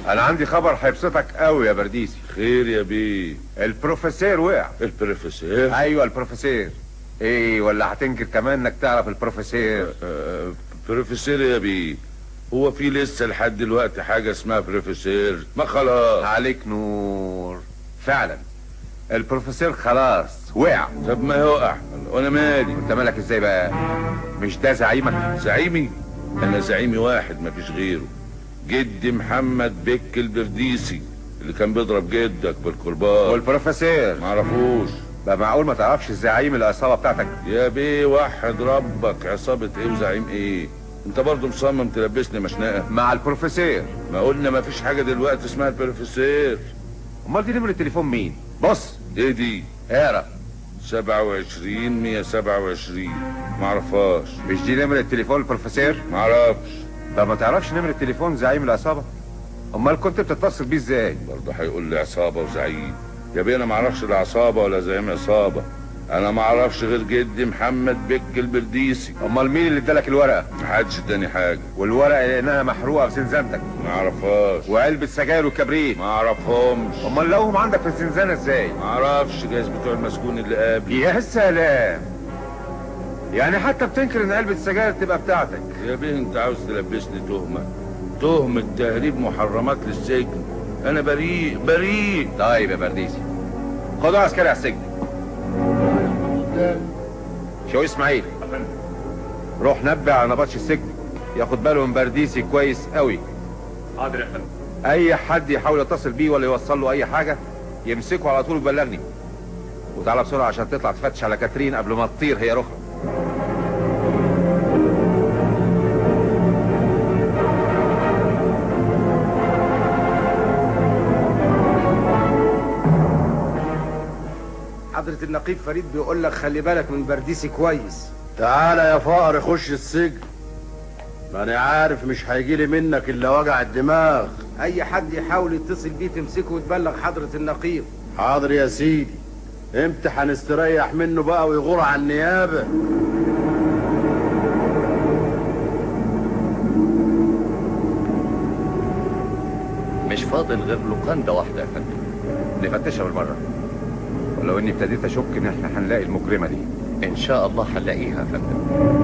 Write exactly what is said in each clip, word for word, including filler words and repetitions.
انا عندي خبر هيبسطك قوي يا برديسي. خير يا بيه؟ البروفيسور وقع. البروفيسور؟ ايوه البروفيسور. ايه ولا هتنكر كمان انك تعرف البروفيسور؟ أه بروفيسور يا بيه؟ هو في لسه لحد دلوقتي حاجه اسمها بروفيسور؟ ما خلاص. عليك نور، فعلا البروفيسور خلاص وقع. طب ما يقع وانا مالي؟ انت مالك ازاي بقى؟ مش ده زعيمك؟ زعيمي؟ انا زعيمي واحد مفيش غيره، جدي محمد بك البرديسي اللي كان بيضرب جدك بالكرباج. والبروفيسور معرفوش. بقى معقول ما تعرفش الزعيم العصابه بتاعتك؟ يا بيه وحد ربك، عصابه ايه وزعيم ايه؟ انت برضه مصمم تلبسني مشنقه مع البروفيسور. ما قلنا ما فيش حاجه دلوقتي اسمها البروفيسور. امال دي نمره التليفون مين؟ بص. ايه دي؟ اقرا. سبعة وعشرين مية سبعة وعشرين. معرفهاش. مش دي نمره تليفون البروفيسور؟ معرفش. طب ما تعرفش نمره تليفون زعيم العصابه؟ امال كنت بتتصل بيه ازاي؟ برضه هيقول لي عصابه وزعيم. يا بيه انا ما اعرفش لا عصابه ولا زعيم عصابه، انا ما اعرفش غير جدي محمد بك البرديسي. امال مين اللي ادالك الورقه؟ محدش اداني حاجه. والورقه لانها محروقه في زنزانتك؟ ما اعرفهاش. وعلبه سجاير وكبريت؟ ما اعرفهمش. امال لقوهم عندك في الزنزانه ازاي؟ ما اعرفش، جايز بتوع المسكون اللي قبلي. يا سلام، يعني حتى بتنكر ان علبه السجاير تبقى بتاعتك؟ يا بيه انت عاوز تلبسني تهمه، تهمه تهريب محرمات للسجن. انا بريء بريء. طيب يا برديسي خدوا عسكري على السجن. شو اسماعيل، روح نبه على نبطش السجن ياخد باله من برديسي كويس قوي. حاضر يا فندم. اي حد يحاول يتصل بيه ولا يوصل له اي حاجه يمسكه على طول ويبلغني. وتعالى بسرعه عشان تطلع تفتش على كاترين قبل ما تطير هي رخرة. حضرة النقيب فريد بيقول لك خلي بالك من برديسي كويس. تعالى يا فقر خش السجن، ما انا عارف مش هيجيلي منك الا وجع الدماغ. اي حد يحاول يتصل بيه تمسكه وتبلغ حضرة النقيب. حاضر يا سيدي. امتى هنستريح منه بقى ويغور على النيابة؟ مش فاضل غير لوكاندا واحدة يا فندم. نفتشها بالمره، ولو اني ابتديت اشك ان احنا هنلاقي المجرمه دي. ان شاء الله هنلاقيها يا فندم.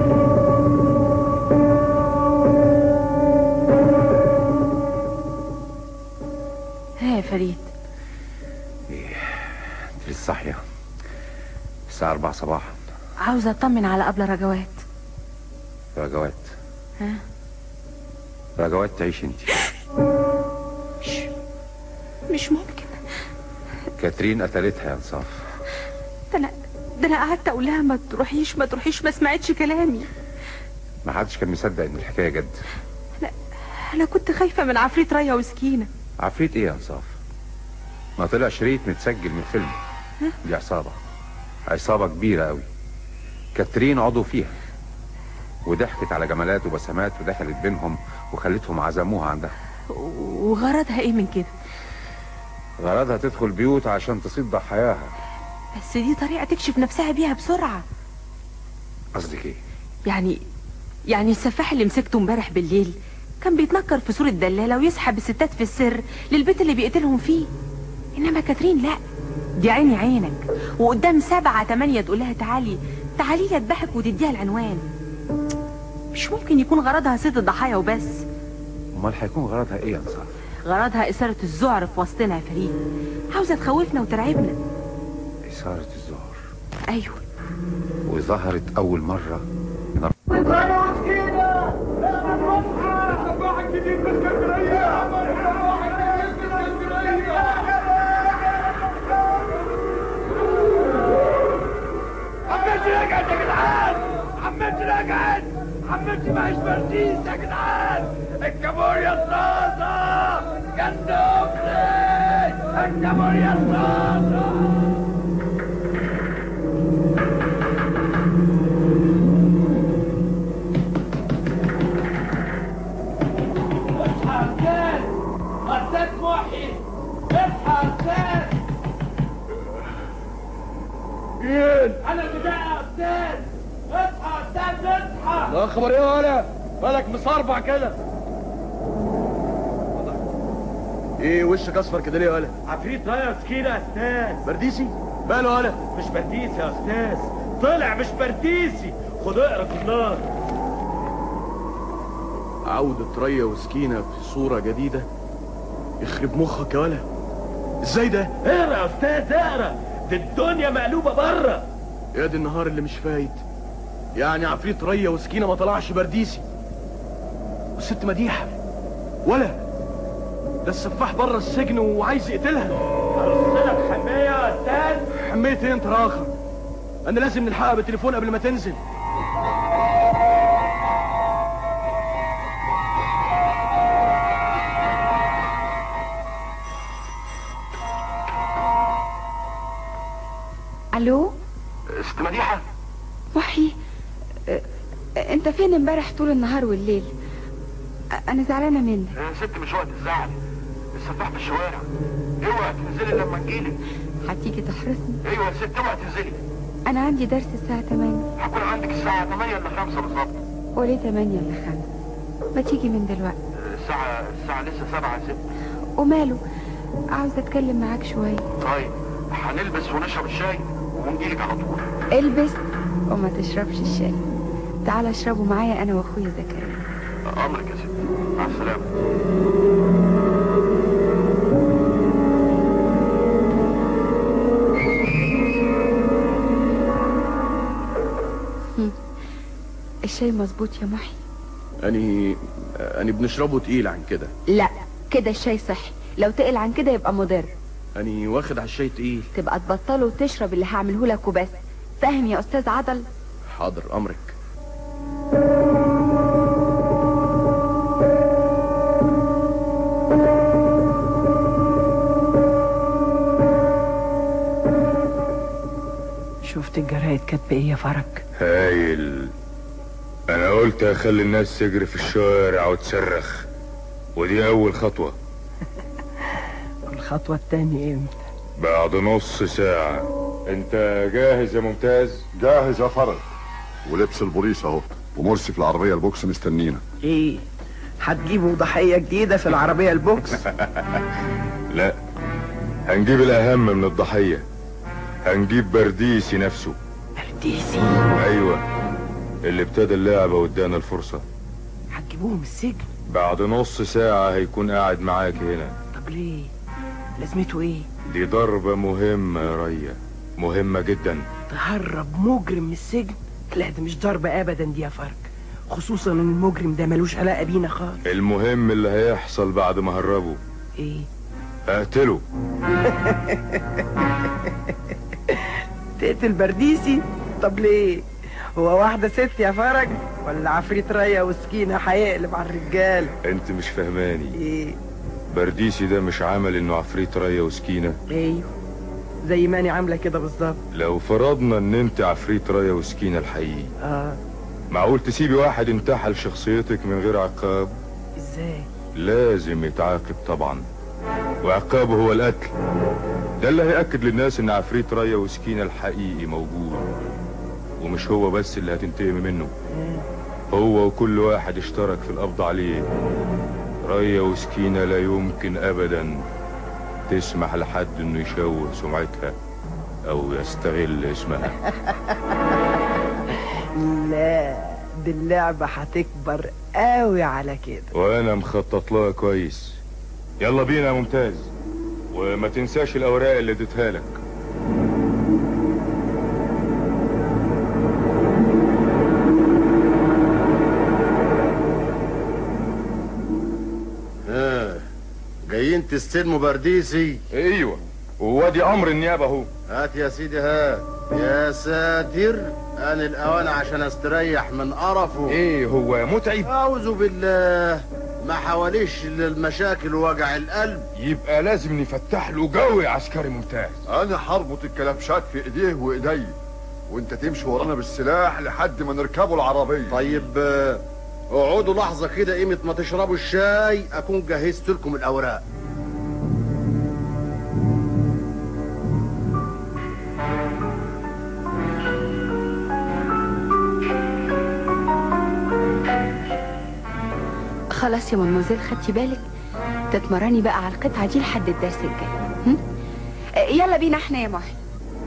ها يا فريد؟ ايه انت لسه صاحيه؟ الساعه أربعة صباحا. عاوزه اطمن على قبل رجوات. رجوات؟ ها؟ رجوات تعيش انت؟ مش مش ممكن. كاترين قتلتها يا انصاف. ده انا ده انا قعدت اقول لها ما تروحيش ما تروحيش، ما سمعتش كلامي. ما حدش كان مصدق ان الحكايه جد. انا انا كنت خايفه من عفريت ريا وسكينه. عفريت ايه يا انصاف؟ ما طلع شريط متسجل من فيلم. دي عصابه، عصابه كبيره قوي. كاترين عضو فيها، وضحكت على جمالات وبسمات ودخلت بينهم وخلتهم عزموها عندها. وغرضها ايه من كده؟ غرضها تدخل بيوت عشان تصيد ضحاياها. بس دي طريقه تكشف نفسها بيها بسرعه. قصدك ايه؟ يعني يعني السفاح اللي مسكته امبارح بالليل كان بيتنكر في صورة دلالة ويسحب الستات في السر للبيت اللي بيقتلهم فيه. انما كاترين لا، دي عيني عينك وقدام سبعة تمانية تقول لها تعالي تعالي لي اذبحك وتديها العنوان. مش ممكن يكون غرضها صيد الضحايا وبس. امال هيكون غرضها ايه يا انصاف؟ غرضها اثارة الذعر في وسطنا يا فريد، عاوزة تخوفنا وترعبنا. اثارة الذعر؟ ايوه. وظهرت اول مرة من الصباح الجديد بالاسكندريه. عمتي رجعت يا جدعان، عمتي رجعت، عمتي معيش برديس يا جدعان. الكابوريا الطازه جندوفلي، الكابوريا الطازه. أستاذ محي، اصحى يا أستاذ. مين؟ أنا اللي يا أستاذ. اصحى يا أستاذ اصحى. ده خبر إيه ولا؟ مالك مصربع كده؟ ايه وشك اصفر كده ليه يا ولا؟ عفريت رايه سكينه يا استاذ. برديسي؟ ماله يا ولا؟ مش برديسي يا استاذ، طلع مش برديسي. خد اقرا في النار. عودة ريا وسكينة في صورة جديدة. يخرب مخك يا ولا. ازاي ده؟ اقرا يا استاذ اقرا، دي الدنيا مقلوبه بره. يا دي النهار اللي مش فايت. يعني عفريت ريا وسكينة ما طلعش برديسي. والست مديحة ولا ده السفاح بره السجن وعايز يقتلها. ارسلك حمايه يا استاذ. حميت ايه انت راخر؟ انا لازم نلحقها بالتليفون قبل ما تنزل. الو ست مديحة؟ محي، أه، انت فين امبارح طول النهار والليل؟ أه، انا زعلانه منك. يا ست مش وقت الزعل، السفاح في الشوارع. اوعى تنزلي لما نجيلك. هتيجي تحرسني؟ ايوه يا ست اوعى تنزلي. انا عندي درس الساعه تمانية. هكون عندك الساعة تمانية الا خمسة بالظبط. وليه تمانية الا خمسة؟ ما تيجي من دلوقتي. الساعة الساعة لسه سبعة يا ست. وماله؟ عاوزه اتكلم معاك شويه. طيب هنلبس ونشرب الشاي ونجيلك على طول. البس وما تشربش الشاي. تعال اشربه معايا انا واخويا زكريا. امرك يا ست، مع السلامة. الشاي مظبوط يا محي؟ اني اني بنشربه تقيل عن كده. لا كده الشاي صحي، لو تقل عن كده يبقى مضر. اني واخد على الشاي تقيل. تبقى تبطله وتشرب اللي هعمله لك وبس. فاهم يا استاذ عضل؟ حاضر امرك. شفت الجرايد كاتبه ايه يا فرج؟ هايل. انا قلت اخلي الناس تجري في الشوارع وتصرخ، ودي اول خطوة. الخطوة التانية امتى؟ بعد نص ساعة. انت جاهز يا ممتاز؟ جاهز يا فرج، ولبس البوليس اهو، ومرسي في العربية البوكس مستنينا. ايه هتجيبوا ضحية جديدة في العربية البوكس؟ لا، هنجيب الاهم من الضحية. هنجيب برديسي نفسه. برديسي؟ ايوه، اللي ابتدى اللعبة وادانا الفرصة. هتجيبوه من السجن؟ بعد نص ساعة هيكون قاعد معاك هنا. طب ليه؟ لازمته ايه؟ دي ضربة مهمة يا ريا، مهمة جدا. تهرب مجرم من السجن؟ لا ده مش ضربة ابدا دي يا فرج، خصوصا ان المجرم ده ملوش علاقة بينا خالص. المهم اللي هيحصل بعد ما هربه. ايه؟ اقتله. تقتل برديسي؟ طب ليه؟ هو واحدة ست يا فرج ولا عفريت ريا وسكينة هيقلب على الرجال؟ انت مش فهماني. ايه؟ برديسي ده مش عمل انه عفريت ريا وسكينة؟ ايوه زي ماني عاملة كده بالظبط. لو فرضنا ان انت عفريت ريا وسكينة الحقيقي، اه معقول تسيبي واحد انتحل شخصيتك من غير عقاب؟ ازاي؟ لازم يتعاقب طبعا، وعقابه هو القتل. ده اللي هيأكد للناس ان عفريت ريا وسكينة الحقيقي موجود، ومش هو بس اللي هتنتقم منه، هو وكل واحد اشترك في القبض عليه. ريا وسكينة لا يمكن ابدا تسمح لحد انه يشوه سمعتها او يستغل اسمها. لا دي اللعبة هتكبر قوي على كده، وانا مخطط لها كويس. يلا بينا يا ممتاز، وما تنساش الاوراق اللي اديتها لك. اه جايين تستلموا برديسي؟ ايوه، وادي امر النيابه اهو. هات يا سيدي هات. يا ساتر، ان الاوان عشان استريح من قرفه. ايه هو متعب؟ اعوذ بالله، ما حواليش المشاكل ووجع القلب. يبقى لازم نفتح له جو يا عسكري ممتاز. انا هربط الكلبشات في ايديه وايدي، وانت تمشي ورانا بالسلاح لحد ما نركبوا العربية. طيب اقعدوا لحظة كده، قيمة ما تشربوا الشاي اكون جهزت لكم الاوراق. خلاص يا مدموزيل، خدتي بالك؟ تتمرني بقى على القطعة دي لحد الدرس الجاي. هم؟ يلا بينا احنا يا محي.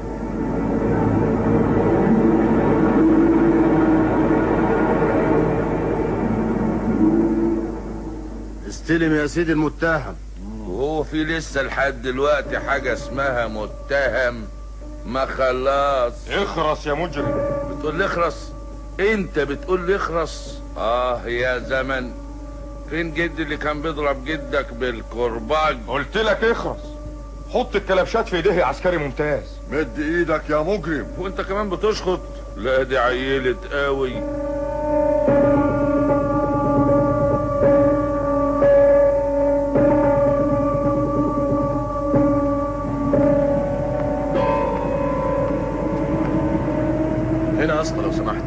استلم يا سيدي المتهم. وهو في لسه لحد دلوقتي حاجة اسمها متهم؟ ما خلاص. اخرس يا مجرم. بتقول لي اخرس؟ انت بتقول لي اخرس؟ اه يا زمن، فين جدي اللي كان بيضرب جدك بالكرباج؟ قلت لك اخرس. حط الكلبشات في ايديه يا عسكري ممتاز. مد ايدك يا مجرم. وانت كمان بتشخط؟ لا دي عيلة قوي. هنا يا اسطى لو سمحت.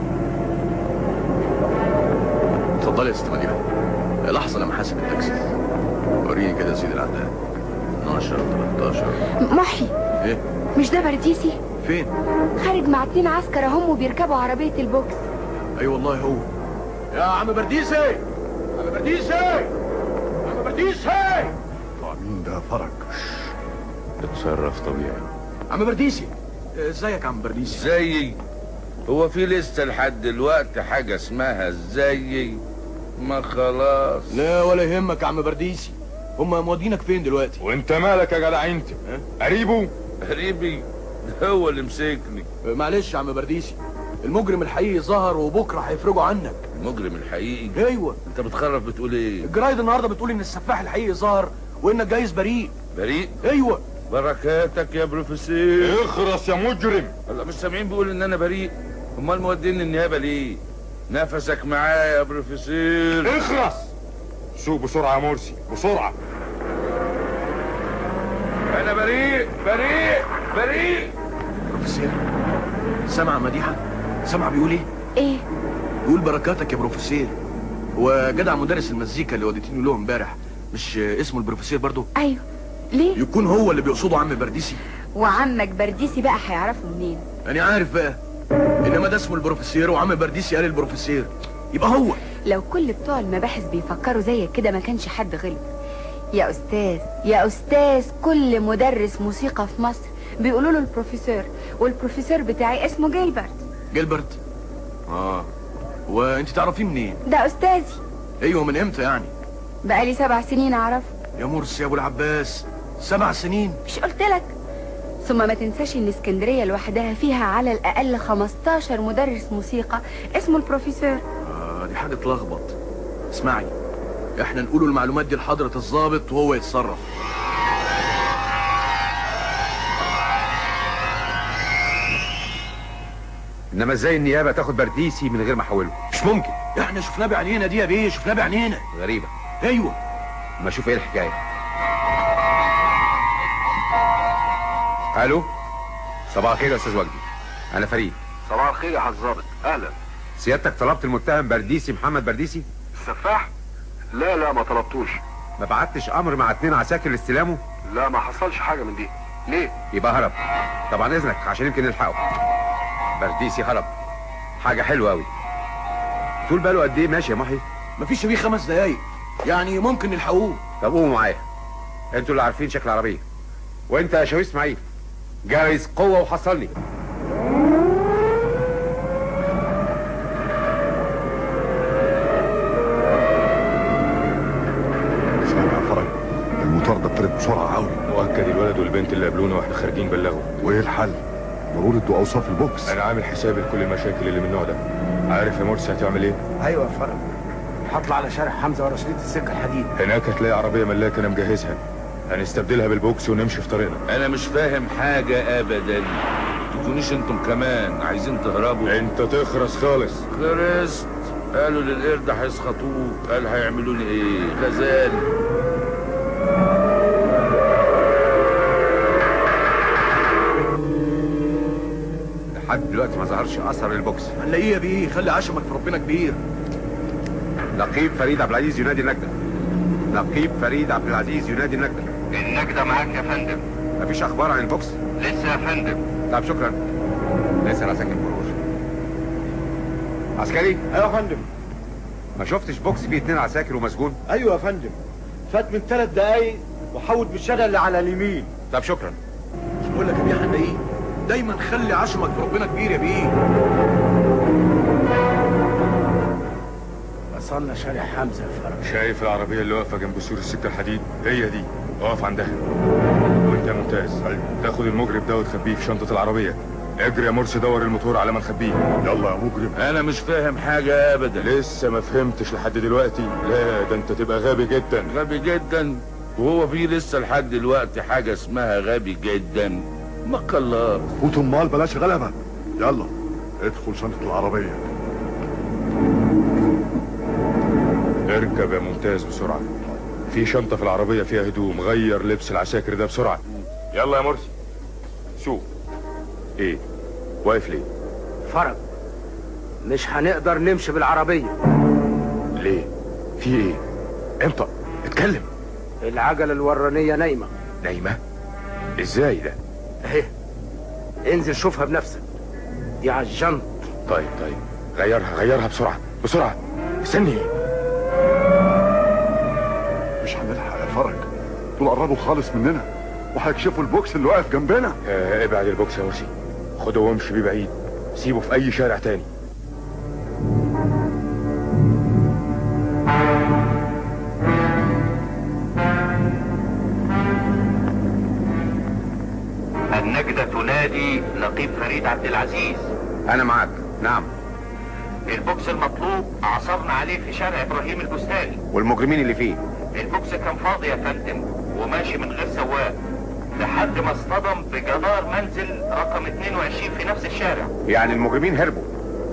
اتفضلي يا ست مديحه. لحظه انا محاسب التاكسي. وريني كده يا سيدي العداد. اتناشر تلتاشر. محي، ايه؟ مش ده برديسي؟ فين؟ خارج مع اتنين عسكر هم وبيركبوا عربية البوكس. اي أيوة والله هو. يا عم برديسي، عم برديسي، عم برديسي. مين ده فرج؟ اتصرف طبيعي. عم برديسي، ازيك يا عم برديسي؟ زيي؟ هو في لسه لحد دلوقتي حاجة اسمها زيي؟ ما خلاص. لا ولا يهمك يا عم برديسي. هم مودينك فين دلوقتي؟ وانت مالك يا جدع انت؟ قريبه؟ قريبي ده هو اللي مسكني. معلش يا عم برديسي، المجرم الحقيقي ظهر وبكره هيفرجوا عنك. المجرم الحقيقي؟ ايوه. انت بتخرف بتقول ايه؟ الجرايد النهارده بتقول ان السفاح الحقيقي ظهر وانك جايز بريء. بريء؟ ايوه. بركاتك يا بروفيسور. اخرس يا مجرم. الله، مش سامعين بيقول ان انا بريء؟ امال موديني النيابه ليه؟ نفسك معايا يا بروفيسور. اخرس. سوق بسرعه يا مرسي بسرعه. انا بريء بريء بريء. بروفيسور، سامع مديحه؟ سامع بيقول ايه؟ ايه؟ بيقول بركاتك يا بروفيسور. وجدع مدرس المزيكا اللي وديتيني له امبارح مش اسمه البروفيسور برضه؟ ايوه. ليه؟ يكون هو اللي بيقصده عم برديسي. وعمك برديسي بقى هيعرفه منين؟ انا عارف بقى، انما ده اسمه البروفيسور وعم برديسي قال البروفيسور، يبقى هو. لو كل بتوع المباحث بيفكروا زيك كده ما كانش حد غلط. يا استاذ يا استاذ، كل مدرس موسيقى في مصر بيقولوا له البروفيسور، والبروفيسور بتاعي اسمه جيلبرت. جيلبرت؟ اه. وانت تعرفيه منين؟ ده استاذي. ايوه، من امتى يعني؟ بقالي سبع سنين اعرفه. يا مرسي يا ابو العباس، سبع سنين؟ مش قلت لك؟ ثم ما تنساش ان اسكندريه لوحدها فيها على الاقل خمستاشر مدرس موسيقى اسمه البروفيسور. اه دي حاجه تلخبط. اسمعي، احنا نقوله المعلومات دي لحضره الضابط وهو يتصرف. انما ازاي النيابه تاخد برديسي من غير ما احوله؟ مش ممكن. احنا شفناه بعينينا دي يا بيه، شفناه بعينينا. غريبه. ايوه. ما اشوف ايه الحكايه. الو، صباح الخير يا استاذ وجدي، انا فريد. صباح الخير يا حاج ظابط. اهلا. سيادتك طلبت المتهم برديسي محمد برديسي؟ السفاح؟ لا لا ما طلبتوش. ما بعتش امر مع اتنين عساكر لاستلامه؟ لا ما حصلش حاجه من دي. ليه؟ يبقى هرب. طبعا اذنك عشان يمكن نلحقه. برديسي هرب. حاجه حلوه قوي. طول باله قد ايه ماشي يا محي؟ مفيش بيه خمس دقايق، يعني ممكن نلحقوه. طب قوموا معايا، انتوا اللي عارفين شكل العربيه. وانت يا شاويش اسماعيل جهز قوه وحصلني. سامع يا فرج، المطار ده ابتدت بسرعه قوي. مؤكد الولد والبنت اللي قابلونا واحنا خارجين بلغوا. وايه الحل؟ ضروري ادوا اوصاف البوكس. انا عامل حسابي لكل المشاكل اللي من النوع ده. عارف يا مرسي هتعمل ايه؟ ايوه يا فرج، هطلع على شارع حمزه ورا شريط السكه الحديد. هناك هتلاقي عربيه ملاكه انا مجهزها، هنستبدلها بالبوكس ونمشي في طريقنا. انا مش فاهم حاجه ابدا. تكونيش انتم كمان عايزين تهربوا؟ انت تخرس خالص. خرست؟ قالوا للقرد هيسخطوه، قال هيعملوا لي ايه؟ غزال. لحد دلوقتي ما ظهرش اثر البوكس. هنلاقيه يا بيه، خلي عشمك في ربنا كبير. نقيب فريد عبد العزيز ينادي النجدة. نقيب فريد عبد العزيز ينادي النجدة. النجدة معاك يا فندم. مفيش اخبار عن البوكس؟ لسه يا فندم. طب شكرا. نسأل عساكر المرور. عسكري؟ ايوه يا فندم. ما شفتش بوكس فيه اتنين عساكر ومسجون؟ ايوه يا فندم، فات من ثلاث دقايق وحود بالشارع اللي على اليمين. طب شكرا. مش بقول لك يا بيه هنلاقيه؟ دايما خلي عشمك بربنا كبير يا بيه. وصلنا شارع حمزه يا فرج. شايف العربيه اللي واقفه جنب سور السكه الحديد؟ هي دي، اقف عندها. وانت يا ممتاز تاخد المجرم ده وتخبيه في شنطه العربيه. اجري يا مرسي دور الموتور على ما نخبيه. يلا يا مجرم. انا مش فاهم حاجه ابدا. لسه ما فهمتش لحد دلوقتي؟ لا ده انت تبقى غبي جدا. غبي جدا؟ وهو في لسه لحد دلوقتي حاجه اسمها غبي جدا؟ ما خلاص. فوت امال بلاش غلبه. يلا ادخل شنطه العربيه. اركب يا ممتاز بسرعه. في شنطه في العربيه فيها هدوم، غير لبس العساكر ده بسرعه. يلا يا مرسي. سوق. ايه واقف ليه؟ فرج مش هنقدر نمشي بالعربيه. ليه؟ في ايه؟ انت اتكلم. العجله الورانيه نايمه. نايمه؟ ازاي ده؟ اهي انزل شوفها بنفسك، دي على الجنط. طيب طيب غيرها غيرها بسرعه بسرعه. استني. مش هنلحق يا فرج، دول قربوا خالص مننا وهيكشفوا البوكس اللي واقف جنبنا. آه ابعد البوكس يا مرسي، خده وامشي بيه بعيد، سيبه في اي شارع تاني. النجدة تنادي نقيب فريد عبد العزيز. انا معاك. نعم. البوكس المطلوب عثرنا عليه في شارع ابراهيم البستاني. والمجرمين اللي فيه؟ البوكس كان فاضي يا فندم وماشي من غير سواق لحد ما اصطدم بجدار منزل رقم اتنين وعشرين في نفس الشارع. يعني المجرمين هربوا؟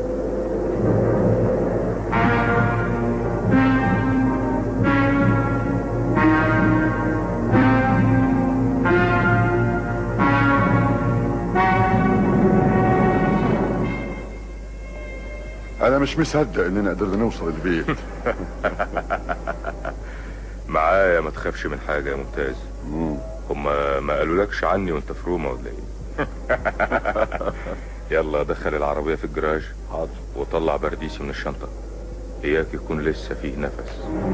انا مش مصدق اننا قدرنا نوصل البيت. معايا ما تخافش من حاجه يا ممتاز. هما ما قالولكش عني وانت في روما ولا ايه؟ يلا دخل العربيه في الجراج. حاضر. وطلع برديسي من الشنطه، اياك يكون لسه فيه نفس.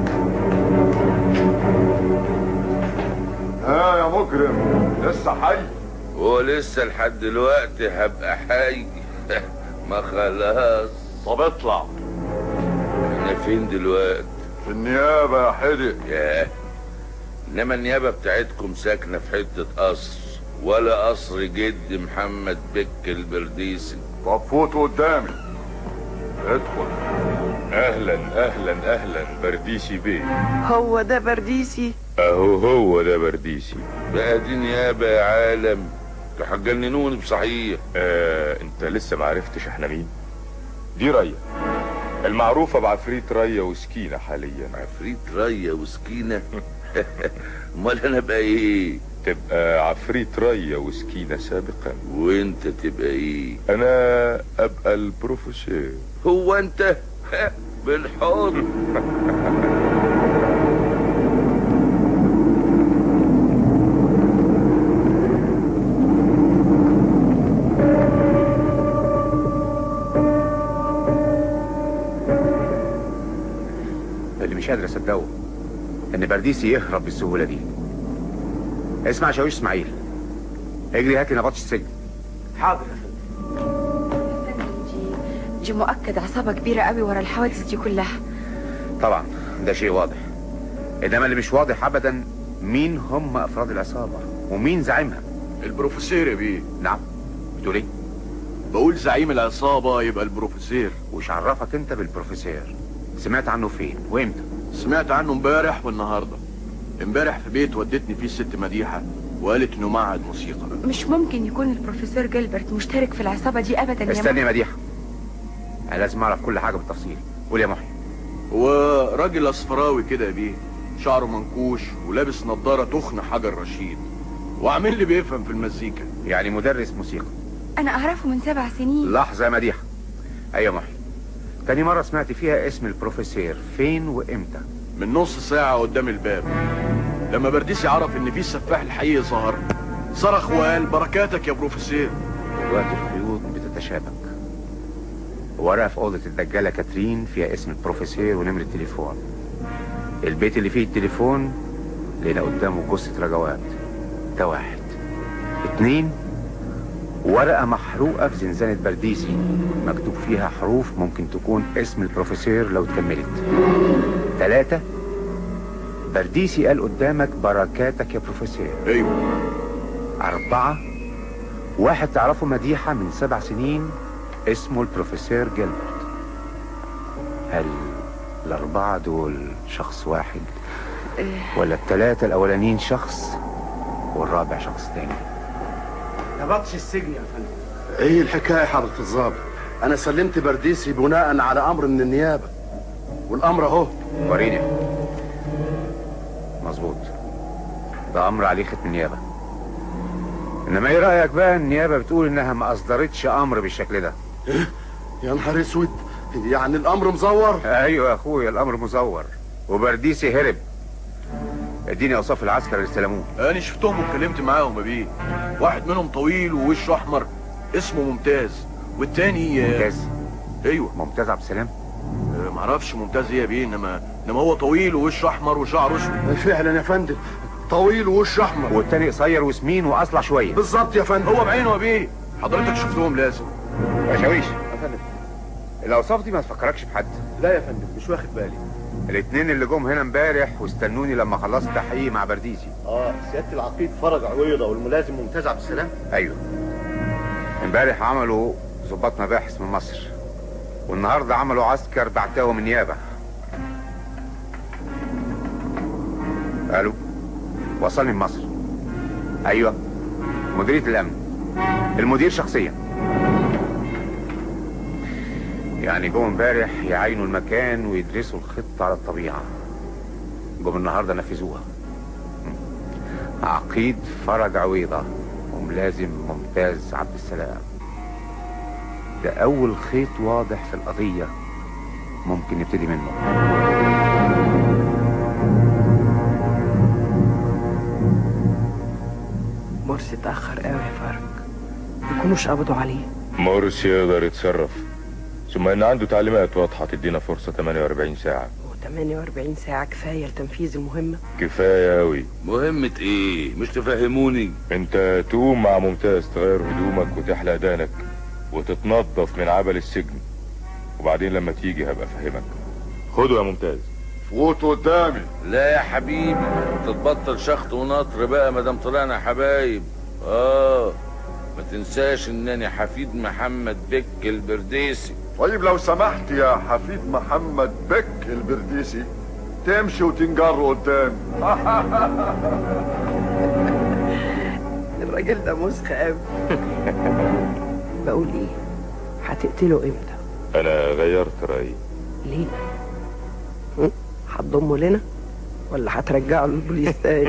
ها يا مجرم لسه حي؟ ولسه لحد دلوقتي هبقى حي. ما خلاص. طب اطلع. احنا فين دلوقتي؟ في النيابه يا حدق. ياه، انما النيابه بتاعتكم ساكنه في حته قصر ولا قصر جد محمد بك البرديسي. طب فوتوا قدامي. ادخل. اهلا اهلا اهلا برديسي بيه. هو ده برديسي؟ اهو هو ده برديسي. بقى دي نيابه يا عالم، هتجننوني بصحيح. آه انت لسه ما عرفتش احنا مين؟ دي ريا المعروفة بعفريت ريا وسكينة حاليا. عفريت ريا وسكينة؟ امال انا ابقى ايه؟ تبقى عفريت ريا وسكينة سابقا. وانت تبقى ايه؟ انا ابقى البروفيسور. هو انت؟ بالحضن. اللي مش قادر اصدقه ان برديسي يهرب بالسهوله دي. اسمع شاويش اسماعيل، اجري هات لي نبطش السجن. حاضر يا فندم. دي مؤكد عصابة كبيرة قوي ورا الحوادث دي كلها. طبعا ده شيء واضح، انما اللي مش واضح ابدا مين هم افراد العصابه ومين زعيمها. البروفيسور يا بيه. نعم. بتقول ايه؟ بقول زعيم العصابه يبقى البروفيسور. وش عرفك انت بالبروفيسور؟ سمعت عنه فين وامتى؟ سمعت عنه امبارح والنهارده. امبارح في بيت ودتني فيه الست مديحه وقالت انه معهد موسيقى. مش ممكن يكون البروفيسور جيلبرت مشترك في العصابه دي ابدا يا استني يا مديحه، انا لازم اعرف كل حاجه بالتفصيل. قول يا محي. هو راجل اصفراوي كده يا بيه، شعره منكوش ولابس نظاره تخن حجر رشيد وعامل لي بيفهم في المزيكا. يعني مدرس موسيقى؟ انا اعرفه من سبع سنين. لحظه يا مديحه. ايوه محي، تاني مرة سمعت فيها اسم البروفيسور فين وامتى؟ من نص ساعة قدام الباب، لما برديسي عرف ان في السفاح الحقيقي ظهر صرخ وقال بركاتك يا بروفيسور. دلوقتي الخيوط بتتشابك. ورقة في أوضة الدجالة كاترين فيها اسم البروفيسور ونمرة تليفون. البيت اللي فيه التليفون لقينا قدامه جثة رجوات. ده واحد. اتنين، ورقة محروقة في زنزانة برديسي مكتوب فيها حروف ممكن تكون اسم البروفيسور لو اتكملت. تلاتة، برديسي قال قدامك بركاتك يا بروفيسور. ايوه. أربعة، واحد تعرفه مديحة من سبع سنين اسمه البروفيسور جيلبرت. هل الأربعة دول شخص واحد ولا الثلاثة الأولانيين شخص والرابع شخص تاني؟ ما بطش السجن يا فندم. ايه الحكايه يا حضره الضابط؟ انا سلمت برديسي بناء على امر من النيابه، والامر اهو. وريني. مظبوط، ده امر عليه ختم النيابه. انما ايه رايك بقى؟ النيابه بتقول انها ما اصدرتش امر بالشكل ده. ايه يا نهار اسود، يعني الامر مزور؟ ايوه يا اخويا الامر مزور، وبرديسي هرب. اديني اوصاف العسكر اللي استلموه. انا شفتهم واتكلمت معاهم يا بيه. واحد منهم طويل ووشه احمر اسمه ممتاز، والتاني ممتاز؟ ايوه ممتاز عبد السلام. أه معرفش ممتاز ايه يا بيه، انما انما هو طويل ووشه احمر وشعره اسود. فعلا يا فندم، طويل ووشه احمر. والتاني قصير وسمين واصلع شويه. بالظبط يا فندم. هو بعينه يا بيه، حضرتك شفتهم لازم. يا شاويش يا فندم، الاوصاف دي ما تفكركش بحد؟ لا يا فندم مش واخد بالي. الاثنين اللي جم هنا امبارح واستنوني لما خلصت تحقيق مع برديسي. اه سياده العقيد فرج عويضه والملازم ممتاز عبد السلام. ايوه. امبارح عملوا ضباط مباحث من مصر، والنهارده عملوا عسكر بعتاهم من النيابه. الو، وصلني من مصر. ايوه، مديريه الامن، المدير شخصيا. يعني جم امبارح يعاينوا المكان ويدرسوا الخطه على الطبيعه، جم النهارده نفذوها. عقيد فرج عويضه وملازم ممتاز عبد السلام. ده اول خيط واضح في القضيه ممكن نبتدي منه. مرسي اتأخر قوي يا فرج، يكونوش قبضوا عليه. مرسي يقدر يتصرف، ثم ان عنده تعليمات واضحه تدينا فرصه ثمانية وأربعين ساعه. ثمانية وأربعين ساعة كفاية لتنفيذ المهمة؟ كفايه اوي. مهمه ايه؟ مش تفهموني؟ انت تقوم مع ممتاز تغير هدومك وتحلق دانك وتتنظف من عبل السجن، وبعدين لما تيجي هبقى افهمك. خده يا ممتاز. فوت قدامي. لا يا حبيبي، تتبطل شخط ونطر بقى مادام طلعنا حبايب. اه ما تنساش انني حفيد محمد بك البرديسي. طيب لو سمحت يا حفيد محمد بك البرديسي تمشي وتنجر قدامي. الراجل ده مسخ قوي. بقول ايه، هتقتله امتى؟ انا غيرت رايي. ليه؟ هتضمه لنا ولا هترجعه للبوليس تاني؟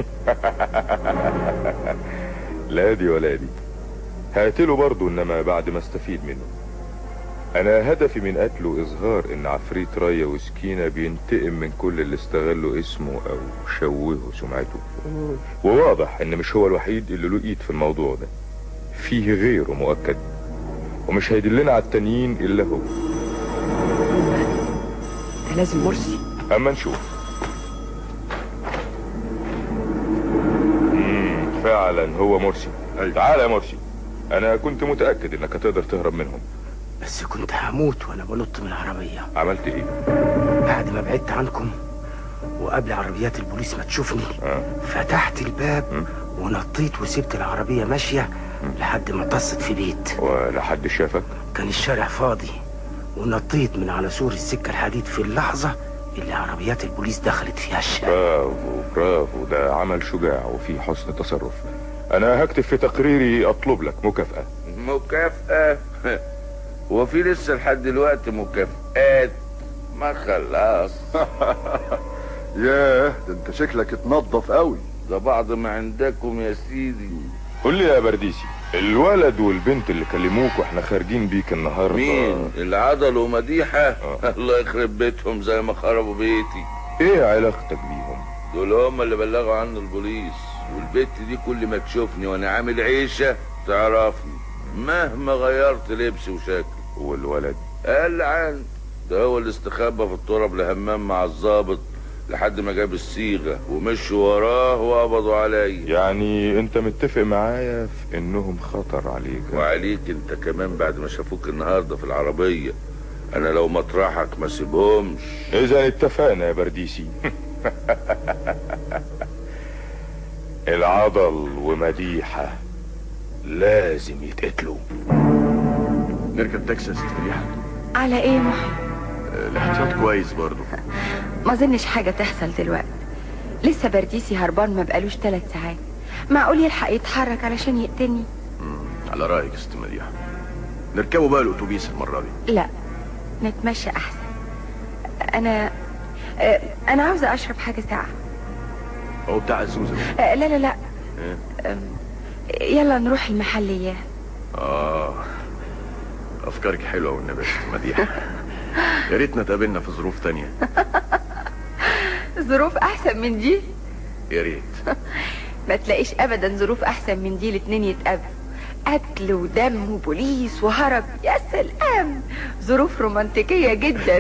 لا دي ولا دي، هقتله برضه انما بعد ما استفيد منه. انا هدفي من قتله اظهار ان عفريت ريا وسكينة بينتقم من كل اللي استغلوا اسمه او شوهوا سمعته. وواضح ان مش هو الوحيد اللي له ايد في الموضوع ده، فيه غيره مؤكد، ومش هيدلنا على التانيين الا هو. ده لازم مرسي. اما نشوف. امم فعلا هو مرسي. أيوة. تعال يا مرسي، انا كنت متاكد انك هتقدر تهرب منهم، بس كنت هموت وانا بنط من العربيه. عملت ايه؟ بعد ما بعدت عنكم وقبل عربيات البوليس ما تشوفني آه. فتحت الباب م? ونطيت وسبت العربيه ماشيه م? لحد ما طست في بيت. ولا حد شافك؟ كان الشارع فاضي، ونطيت من على سور السكه الحديد في اللحظه اللي عربيات البوليس دخلت فيها الشارع. برافو برافو، ده عمل شجاع وفي حسن تصرف. انا هكتب في تقريري اطلب لك مكافأة. مكافأة؟ هو في لسه لحد دلوقتي مكافآت؟ ما خلاص. ياه، ده انت شكلك اتنضف قوي. ده بعض ما عندكم يا سيدي. قول لي يا برديسي، الولد والبنت اللي كلموك واحنا خارجين بيك النهارده مين؟ العضل ومديحة؟ آه. الله يخرب بيتهم زي ما خربوا بيتي. ايه علاقتك بيهم؟ دول هم اللي بلغوا عنه البوليس، والبت دي كل ما تشوفني وانا عامل عيشة تعرفني مهما غيرت لبسي وشكلي. والولد؟ قال عن ده هو اللي استخبى في التراب لهمام مع الضابط لحد ما جاب الصيغه ومشوا وراه وقبضوا عليا. يعني انت متفق معايا في انهم خطر عليك؟ وعليك انت كمان بعد ما شافوك النهارده في العربيه. انا لو مطرحك ما سيبهمش. اذا اتفقنا يا برديسي. العضل ومديحه لازم يتقتلوا. نركب تاكسي يا ست مديحه. على ايه محي؟ الاحتياط كويس برضه. ما اظنش حاجه تحصل دلوقتي. لسه برديسي هربان ما بقالوش ثلاث ساعات. معقول يلحق يتحرك علشان يقتلني؟ على رايك يا ست مديحه. نركبوا بقى الاتوبيس المره دي. لا نتمشى احسن. انا آه، انا عاوزه اشرب حاجه ساقعه. هو بتاع الزوزه. آه، لا لا لا إيه؟ آم، يلا نروح المحليات. اه افكارك حلوه والنبي يا ست مديحه. يا ريتنا اتقابلنا في ظروف تانية. ظروف احسن من دي؟ يا ريت. ما تلاقيش ابدا ظروف احسن من دي الاتنين يتقابلوا. قتل ودم وبوليس وهرب، يا سلام، ظروف رومانتيكيه جدا.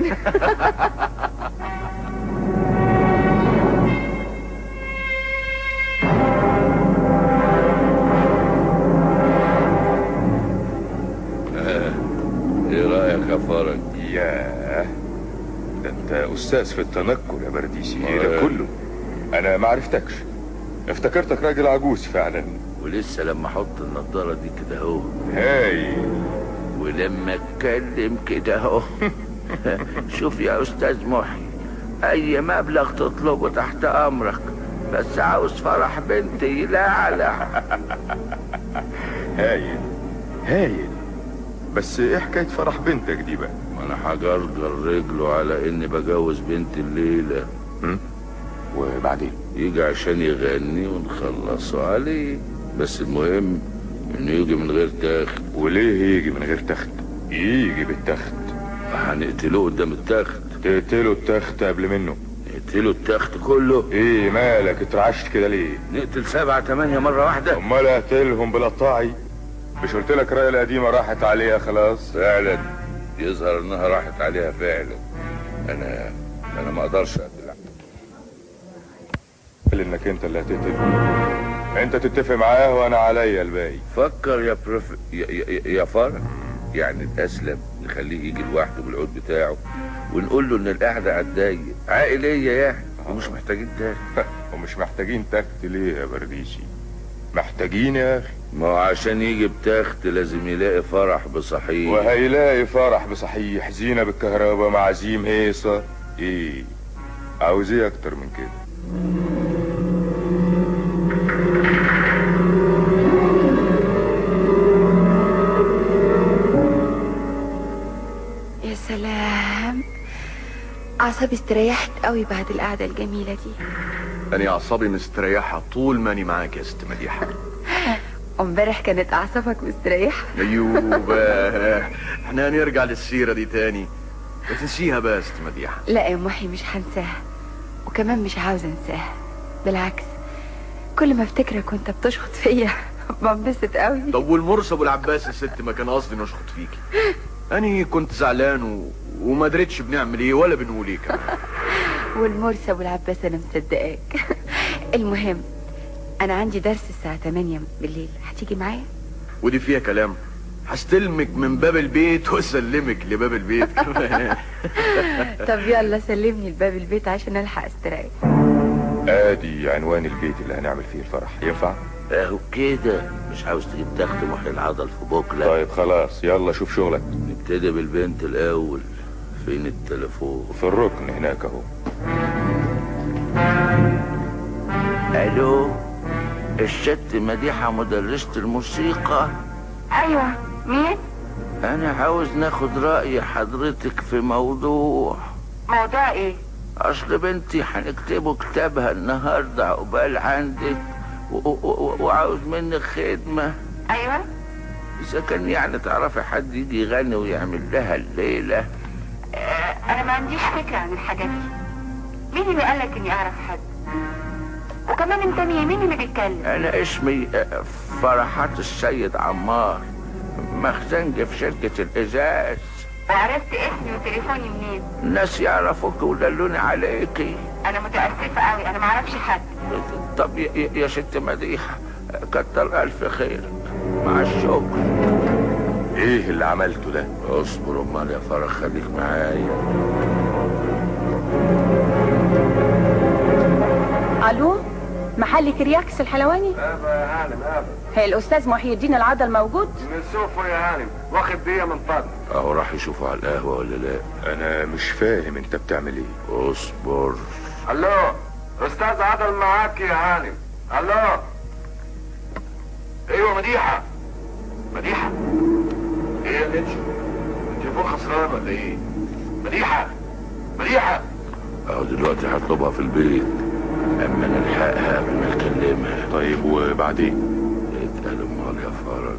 ايه رايك يا فرج؟ ياه، ده انت استاذ في التنكر يا برديسي. ايه ده كله؟ انا ما عرفتكش، افتكرتك راجل عجوز فعلا. ولسه لما احط النضاره دي كده اهو هاي، ولما اتكلم كده اهو. شوف يا استاذ محي، اي مبلغ تطلبه تحت امرك، بس عاوز فرح بنتي يلعلع. هايل هايل، بس ايه حكايه فرح بنتك دي بقى؟ انا هجرجر رجله على اني بجوز بنتي الليله. م? وبعدين يجي عشان يغني ونخلصه عليه، بس المهم انه يجي من غير تخت. وليه يجي من غير تخت؟ يجي بالتخت. هنقتله قدام التخت. تقتله التخت قبل منه. نقتله التخت كله؟ ايه مالك اترعشت كده ليه؟ نقتل سبعة تمانية مرة واحدة؟ امال اقتلهم بلطاعي؟ مش قلت لك رايه القديمه راحت عليها خلاص؟ فعلا يظهر انها راحت عليها فعلا. انا انا ما اقدرش اقتل. انك انت اللي هتقتل. انت تتفق معاه وانا عليا الباقي. فكر يا بروف يا, يا, يا فرج. يعني الاسلم نخليه يجي لوحده بالعود بتاعه ونقول له ان القعده على الضيق عائليه يعني، ومش محتاجين تخت. ومش محتاجين تخت ليه يا برديسي؟ محتاجين يا اخي. ما هو عشان يجي بتخت لازم يلاقي فرح بصحيح. وهيلاقي فرح بصحيح، زينه بالكهرباء، معازيم هيصه. ايه عاوز ايه اكتر من كده؟ يا سلام، اعصابي استريحت قوي بعد القعده الجميله دي. انا اعصابي مستريحه طول ما اني معاك يا ست مديحه. امبارح كانت اعصابك مستريحه. ايوه احنا هنرجع للسيره دي تاني، ما تنسيها بقى يا ست مديحه. لا يا محي مش هنساها، وكمان مش عاوزه انساها. بالعكس، كل ما افتكرك وانت بتشخط فيا بنبسط قوي. طب والمرسي ابو العباس يا ست ما كان قصدي نشخط فيكي. اني كنت زعلان و... وما دريتش بنعمل ايه ولا بنقول ايه كمان. والمرسي ابو العباس انا مصدقاك. المهم انا عندي درس الساعه تمانية بالليل، هتيجي معايا؟ ودي فيها كلام؟ هستلمك من باب البيت واسلمك لباب البيت كمان. طب يلا سلمني لباب البيت عشان الحق استريح. ادي عنوان البيت اللي هنعمل فيه الفرح، ينفع؟ اهو كده. مش عاوز تجيب تخت محي العضل في بوكلة؟ طيب خلاص، يلا شوف شغلك. نبتدي بالبنت الاول. فين التليفون؟ في الركن هناك اهو. الو، الست مديحة مدرسة الموسيقى؟ ايوه، مين؟ انا عاوز ناخد رأي حضرتك في موضوع. موضوع ايه؟ اصل بنتي هنكتبه كتابها النهارده عقبال عندك وعاوز منك خدمة. ايوه، اذا كان يعني تعرفي حد يجي يغني ويعمل لها الليلة. اه انا ما عنديش فكرة عن الحاجات دي. مين اللي قالك اني اعرف حد؟ وكمان انت مين؟ مين اللي بيتكلم؟ انا اسمي فرحات السيد عمار، مخزنجي في شركة الازاز. وعرفت اسمي وتليفوني منين؟ الناس يعرفوك ودلوني عليكي. انا متاسفه قوي، انا ما اعرفش حد. طب يا, يا ست مديحه كتر الف خير مع الشغل. ايه اللي عملته ده؟ اصبر امال يا فرج، خليك معايا. الو، محل كرياكس الحلواني؟ ابا يا هانم ابا. هي الاستاذ محي الدين العضل موجود؟ نشوفه يا هانم، واخد دقيقه من فضلك. اهو راح يشوفه على القهوه ولا لا؟ انا مش فاهم انت بتعمل ايه. اصبر. الو، استاذ عضل معاك يا هانم. الو. ايوه مديحه. مديحه. ايه يا نتشو؟ التليفون خسران ولا ايه؟ مديحه. مديحه. اهو دلوقتي هطلبها في البيت، اما نلحقها قبل ما نكلمها. طيب وبعدين؟ اتقل امال يا فرج.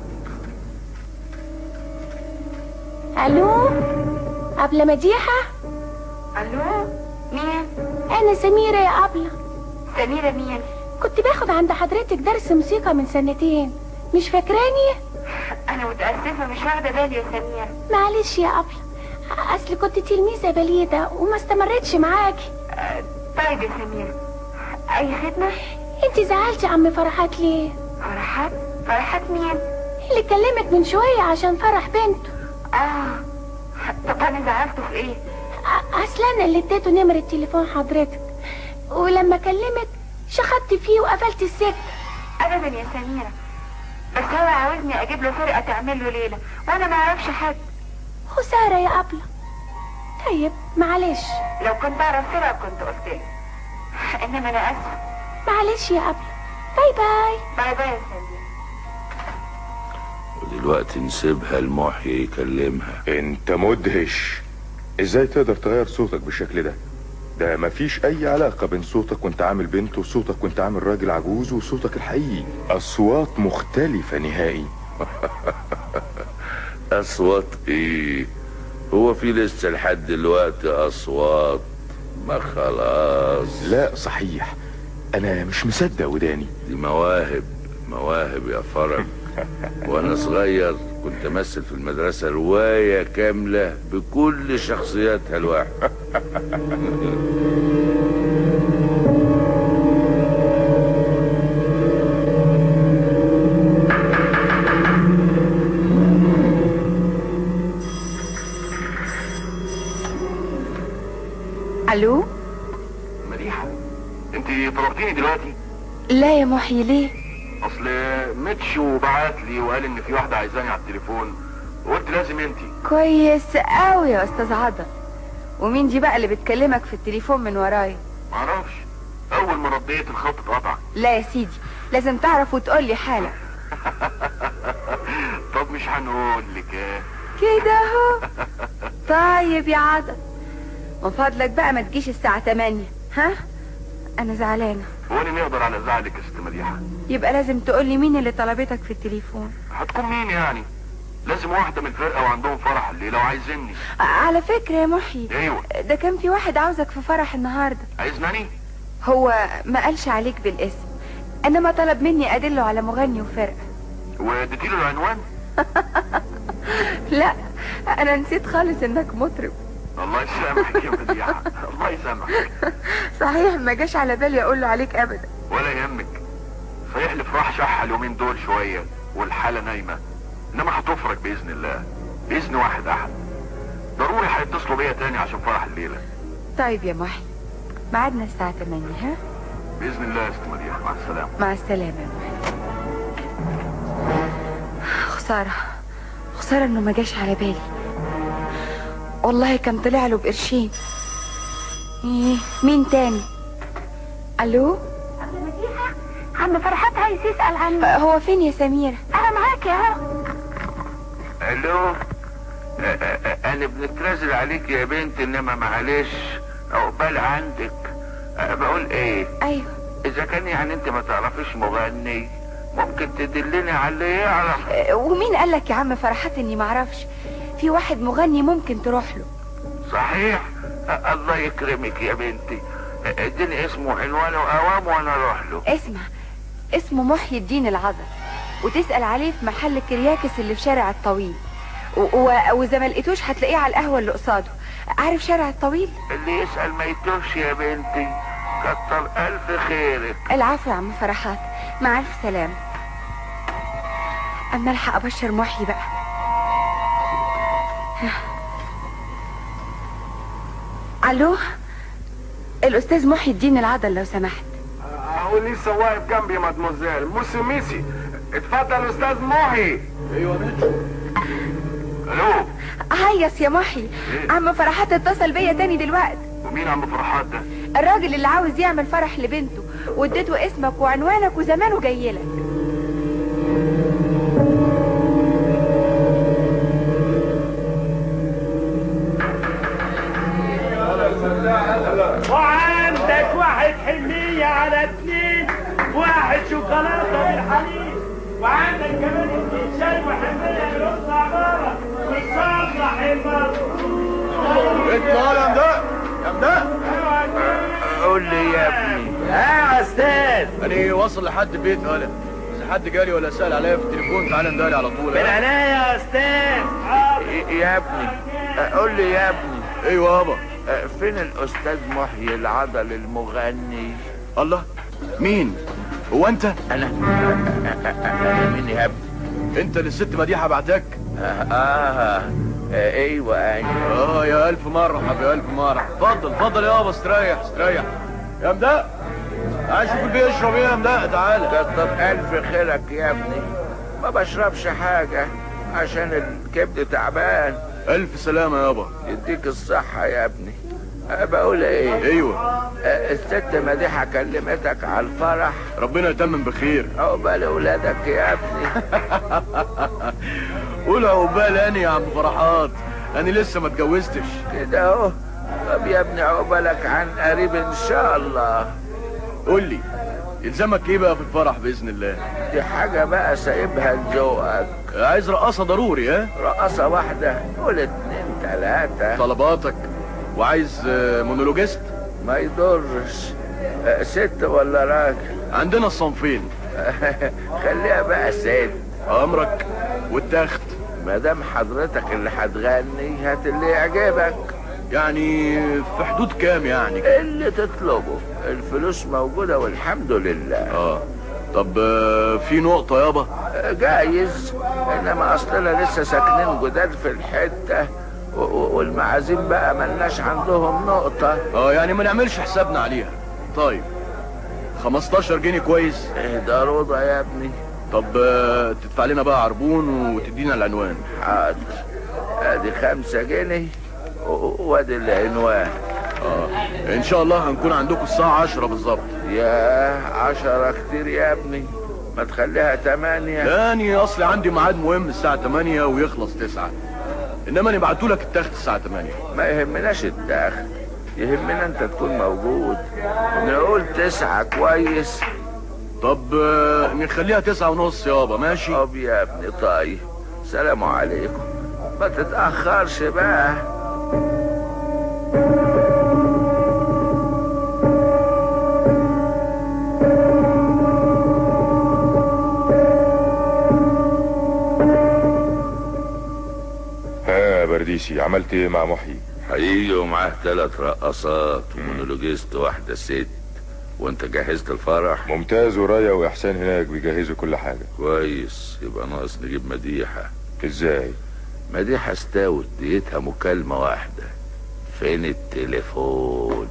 الو، أبلة مديحة؟ الو، مين؟ أنا سميرة يا أبلة. سميرة مين؟ كنت باخد عند حضرتك درس موسيقى من سنتين، مش فاكراني؟ أنا متأسفة مش واخدة بالي يا سميرة. معلش يا أبلة، أصل كنت تلميذة بليدة وما استمرتش معاكي. أه طيب يا سميرة، أي خدمة؟ أنت زعلتي عم فرحات ليه؟ فرحات؟ فرحات مين؟ اللي كلمك من شوية عشان فرح بنته. آه، طب أنا زعلته في إيه؟ أصل أنا اللي اديته نمرة تليفون حضرتك، ولما كلمك شخدت فيه وقفلت السكة. أبدا يا سميرة، بس هو عاوزني أجيب له فرقة تعمل له ليلة وأنا ما أعرفش حد. خسارة يا أبلة. طيب معلش، لو كنت أعرف فرقة كنت قلت له، إنما أنا آسفة. معلش يا أبلة. باي باي. باي باي يا سميرة. ودلوقتي نسيبها لمحيي يكلمها. انت مدهش. ازاي تقدر تغير صوتك بالشكل ده؟ ده مفيش اي علاقة بين صوتك وانت عامل بنت وصوتك وانت عامل راجل عجوز وصوتك الحقيقي. اصوات مختلفة نهائي. اصوات ايه؟ هو في لسه لحد دلوقتي اصوات؟ ما خلاص. لا صحيح، انا مش مصدق وداني. دي مواهب، مواهب يا فرج. وانا صغير كنت امثل في المدرسة رواية كاملة بكل شخصياتها الواحد. الو مديحة، انت طلبتيني دلوقتي؟ لا يا محي، ليه؟ اصل متشو بعت لي وقال ان في واحدة عايزاني على التليفون وقلت لازم انت. كويس قوي يا استاذ عضل. ومين دي بقى اللي بتكلمك في التليفون من ورايا؟ معرفش، اول ما رديت الخط اتقطع. لا يا سيدي، لازم تعرف وتقول لي حالا. طب مش هنقول لك ايه كده اهو. طيب يا عضل، من فضلك بقى ما تجيش الساعة تمانية، ها؟ انا زعلانة. وانا نقدر على زعلك يا ست مديحة؟ يبقى لازم تقولي مين اللي طلبتك في التليفون. هتكون مين يعني؟ لازم واحدة من الفرقة وعندهم فرح الليلة وعايزيني. على فكرة يا محي، ايوه، ده كان في واحد عاوزك في فرح النهاردة. عايزناني؟ هو ما قالش عليك بالاسم، انما طلب مني ادله على مغني وفرقة. واديتيله العنوان؟ لا، انا نسيت خالص انك مطرب. الله يسامحك يا مديحة، الله يسامحك. صحيح ما جاش على بالي اقول له عليك ابدا. ولا يهمك، صحيح الافراح شحة اليومين دول شوية والحالة نايمة، انما هتفرج باذن الله، باذن واحد احد. ضروري هيتصلوا بيا تاني عشان فرح الليلة. طيب يا محي، ميعادنا الساعة تمانية، ها؟ باذن الله يا ست مديحة، مع السلامة. مع السلامة يا محي. خسارة، خسارة انه ما جاش على بالي، والله كان طلع له بقرشين. ايه مين تاني؟ الو، أبلة مديحة، عم فرحات عايز يسأل عنك. هو فين يا سميرة؟ انا معاك اهو. الو، انا بنتنازل عليك يا بنت، انما معلش عقبال عندك. بقول ايه؟ ايوه، اذا كان يعني انت ما تعرفيش مغني ممكن تدلني على اللي يعرف. ومين قالك يا عم فرحات اني معرفش؟ في واحد مغني ممكن تروح له. صحيح؟ الله يكرمك يا بنتي، اديني اسمه وعنوانه واوام وانا اروح له. اسمع، اسمه محي الدين العضل، وتسأل عليه في محل كرياكس اللي في شارع الطويل، واذا ما لقيتوش هتلاقيه على القهوة اللي قصاده. عارف شارع الطويل؟ اللي يسأل ما يتوهش يا بنتي، كتر الف خيرك. العفو يا عم فرحات، مع الف سلامة. اما الحق ابشر محي بقى. الو، الاستاذ محي الدين العضل لو سمحت. هو لسه واقف جنبي يا مدموزيل موسي ميسي. اتفضل استاذ محي. ايوه ماشي. الو. هيص يا محي. إيه؟ عم فرحات اتصل بيا تاني دلوقتي. ومين عم فرحات ده؟ الراجل اللي عاوز يعمل فرح لبنته، واديته اسمك وعنوانك وزمانه جايلك. وعندك واحد حنية على اتنين، واحد شوكولاتة بالحليب، وعندك كمان اتنين شاي وحنية برز عبارة والصبح المفروض. اطلع يا مدق يا مدق. قول لي يا ابني. اه يا استاذ، انا واصل لحد بيت هلا. اذا حد جالي ولا سأل عليا في التليفون تعالى ندالي على طول. من عينيا يا استاذ. يا ابني قول لي يا ابني. ايوه يابا. فين الاستاذ محي العضل المغني؟ الله، مين هو انت؟ انا انا مين يا ابني؟ انت اللي الست مديحه بعتك؟ آه, اه ايوه ايوه. اه يا الف مرحب يا الف مرحب. اتفضل اتفضل يابا، استريح استريح يا مدق. عايز تشوف البيه يشرب ايه يا مدق؟ تعالى. كتر الف خيرك يا ابني. ما بشربش حاجه عشان الكبد تعبان. الف سلامه يابا. يديك الصحه يا ابني. بقول ايه؟ ايوه. الست مديحه كلمتك على الفرح. ربنا يتمم بخير. عقبال اولادك يا ابني. قول عقبال اني يا عم فرحات، انا لسه ما اتجوزتش. كده اهو. طب يا ابني عقبالك عن قريب ان شاء الله. قول لي يلزمك ايه بقى في الفرح باذن الله؟ دي حاجه بقى سايبها لذوقك. عايز رقاصه ضروري؟ ها، رقاصه واحده؟ قول اتنين تلاته. طلباتك. وعايز مونولوجيست؟ ما يضرش. ست ولا راجل؟ عندنا الصنفين. خليها بقى ست. امرك. والتخت؟ ما دام حضرتك اللي هتغني هات اللي يعجبك. يعني في حدود كام يعني؟ اللي تطلبه، الفلوس موجوده والحمد لله. اه طب في نقطه يابا؟ جايز، انما اصلنا لسه ساكنين جداد في الحته، والمعازيم بقى ملناش عندهم نقطة. اه يعني ما نعملش حسابنا عليها. طيب خمستاشر جنيه كويس؟ ايه ده رضا يا ابني. طب تدفع لنا بقى عربون وتدينا العنوان. حاضر. ادي خمسة جنيه وادي العنوان. اه ان شاء الله هنكون عندكم الساعة عشرة بالظبط. يا عشرة كتير يا ابني، ما تخليها تمانية. لاني اصلي عندي ميعاد مهم الساعة تمانية ويخلص تسعة، انما نبعتولك التخت الساعة تمانية. ما يهمناش التخت، يهمنا انت تكون موجود. نقول تسعة كويس. طب نخليها تسعة ونص يابا، ماشي؟ طب يا ابني طيب. سلام عليكم. ما تتأخرش بقى. برديسي عملت ايه مع محيي؟ هيجي ومعاه ثلاث رقصات ومونولوجيست واحدة ست. وانت جهزت الفرح؟ ممتاز، ورايا واحسان هناك بيجهزوا كل حاجة. كويس، يبقى ناقص نجيب مديحة. ازاي؟ مديحة استوت، ديتها مكالمة واحدة. فين التليفون؟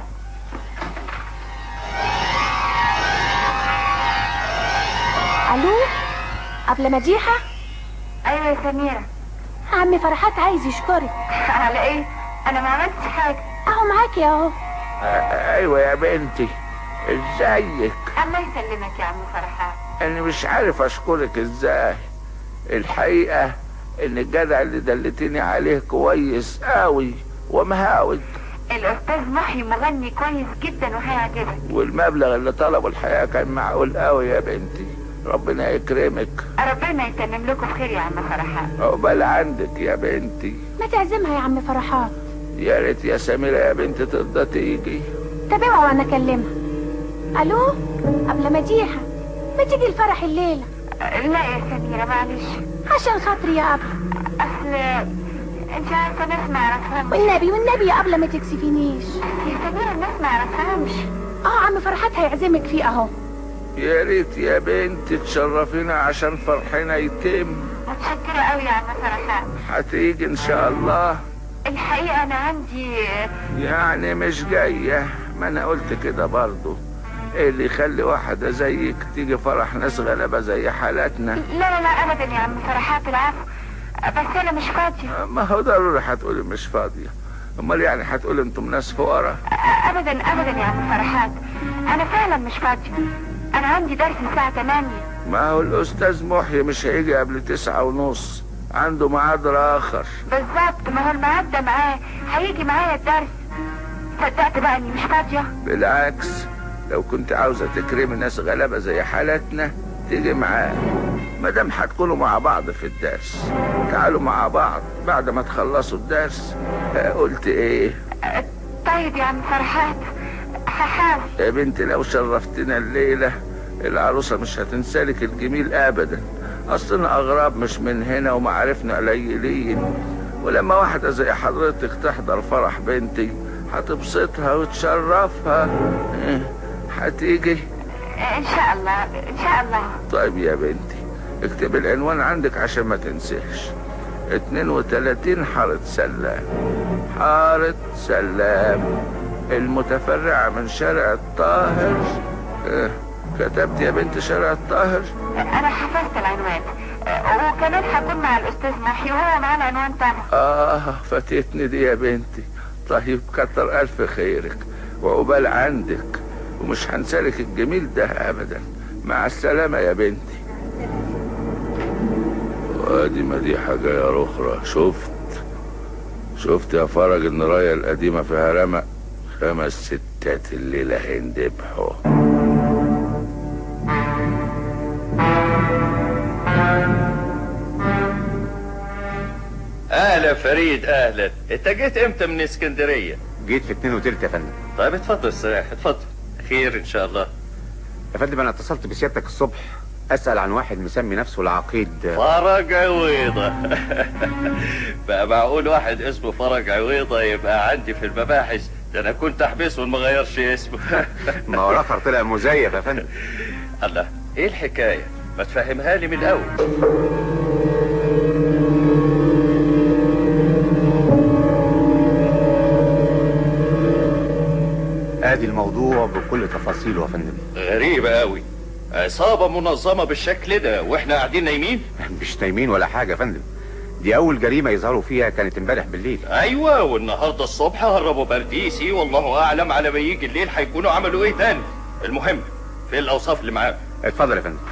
الو، قبل مديحة؟ ايوه يا سميرة. عم فرحات عايز يشكرك. على ايه؟ انا ما عملتش حاجة. اهو معاكي اهو. ايوه يا بنتي، ازيك؟ الله يسلمك يا عم فرحات. انا مش عارف اشكرك ازاي. الحقيقة ان الجدع اللي دلتني عليه كويس قوي ومهاود. الاستاذ محي مغني كويس جدا وهيعجبك. والمبلغ اللي طلبه الحقيقة كان معقول قوي يا بنتي. ربنا يكرمك. ربنا يتمم لكم بخير يا عم فرحات. عقبال عندك يا بنتي. ما تعزمها يا عم فرحات. يا ريت يا سميرة يا بنتي ترضى تيجي. طب اوعى وانا اكلمها. الو، قبل مديحة، ما تيجي الفرح الليلة؟ لا يا سميرة معلش. عشان خاطري يا قبل. اصل انت عارفة ناس ما يعرفهمش. والنبي والنبي يا قبل ما تكسفينيش. يا سميرة الناس ما يعرفهمش. اه عم فرحات هيعزمك فيه اهو. يا ريت يا بنت تشرفينا عشان فرحنا يتم. متشكرة قوي يا عم فرحات. هتيجي ان شاء الله. الحقيقة انا عندي يعني مش جاية، ما انا قلت كده برضو. ايه اللي يخلي واحدة زيك تيجي فرح ناس غلابة زي حالاتنا؟ لا لا لا ابدا يا عم فرحات، العفو، بس انا مش فاضية. ما هو ضروري هتقولي مش فاضية، امال يعني هتقولي انتم ناس فقراء؟ ابدا ابدا يا عم فرحات، انا فعلا مش فاضية، انا عندي درس الساعة تمانية. ما هو الاستاذ محي مش هيجي قبل تسعة ونص، عنده ميعاد اخر. بالظبط، ما هو الميعاد ده معاه، هيجي معايا الدرس. صدقت بقى اني مش فاضية؟ بالعكس، لو كنت عاوزة تكرمي ناس غلابة زي حالاتنا تيجي معاه. مادام هتكونوا مع بعض في الدرس تعالوا مع بعض بعد ما تخلصوا الدرس. قلت ايه؟ طيب يا عم فرحات هحاول. يا بنتي لو شرفتنا الليلة العروسة مش هتنسالك الجميل ابدا. اصلنا اغراب مش من هنا ومعارفنا قليلين، ولما واحدة زي حضرتك تحضر فرح بنتي هتبسطها وتشرفها. هتيجي ان شاء الله ان شاء الله. طيب يا بنتي اكتب العنوان عندك عشان ما تنسيش. اتنين وتلاتين حارة سلام، حارة سلام المتفرعة من شارع الطاهر. اه كتبت يا بنت شارع الطاهر؟ انا حفظت العنوان، وكمان هكون مع الاستاذ محي وهو معاه العنوان طبعا. اه فاتتني دي يا بنتي. طيب كتر الف خيرك وعقبال عندك، ومش هنسالك الجميل ده ابدا. مع السلامة يا بنتي. وادي مديحة جاية اخرى. شفت شفت يا فرج ان راية القديمة فيها رمق. خمس ستات الليلة هيندبحوا. اهلا فريد اهلا. انت جيت امتى من اسكندريه؟ جيت في اتنين وتلت يا فندم. طيب اتفضل استريح اتفضل. خير ان شاء الله. يا فندم انا اتصلت بسيادتك الصبح اسال عن واحد مسمي نفسه العقيد فرج عويضه. بقى معقول واحد اسمه فرج عويضه يبقى عندي في المباحث؟ ده انا كنت احبسه وما غيرش اسمه. ما هو الاخر طلع مزيف يا فندم. الله، ايه الحكايه؟ ما تفهمها لي من الاول. ادي الموضوع بكل تفاصيله يا فندم. غريبة قوي، عصابة منظمة بالشكل ده واحنا قاعدين نايمين؟ مش نايمين ولا حاجة يا فندم، دي اول جريمة يظهروا فيها كانت امبارح بالليل. ايوه، والنهاردة الصبح هربوا برديسي، والله اعلم على ما يجي الليل هيكونوا عملوا ايه تاني. المهم في الاوصاف اللي معاك. اتفضل يا فندم.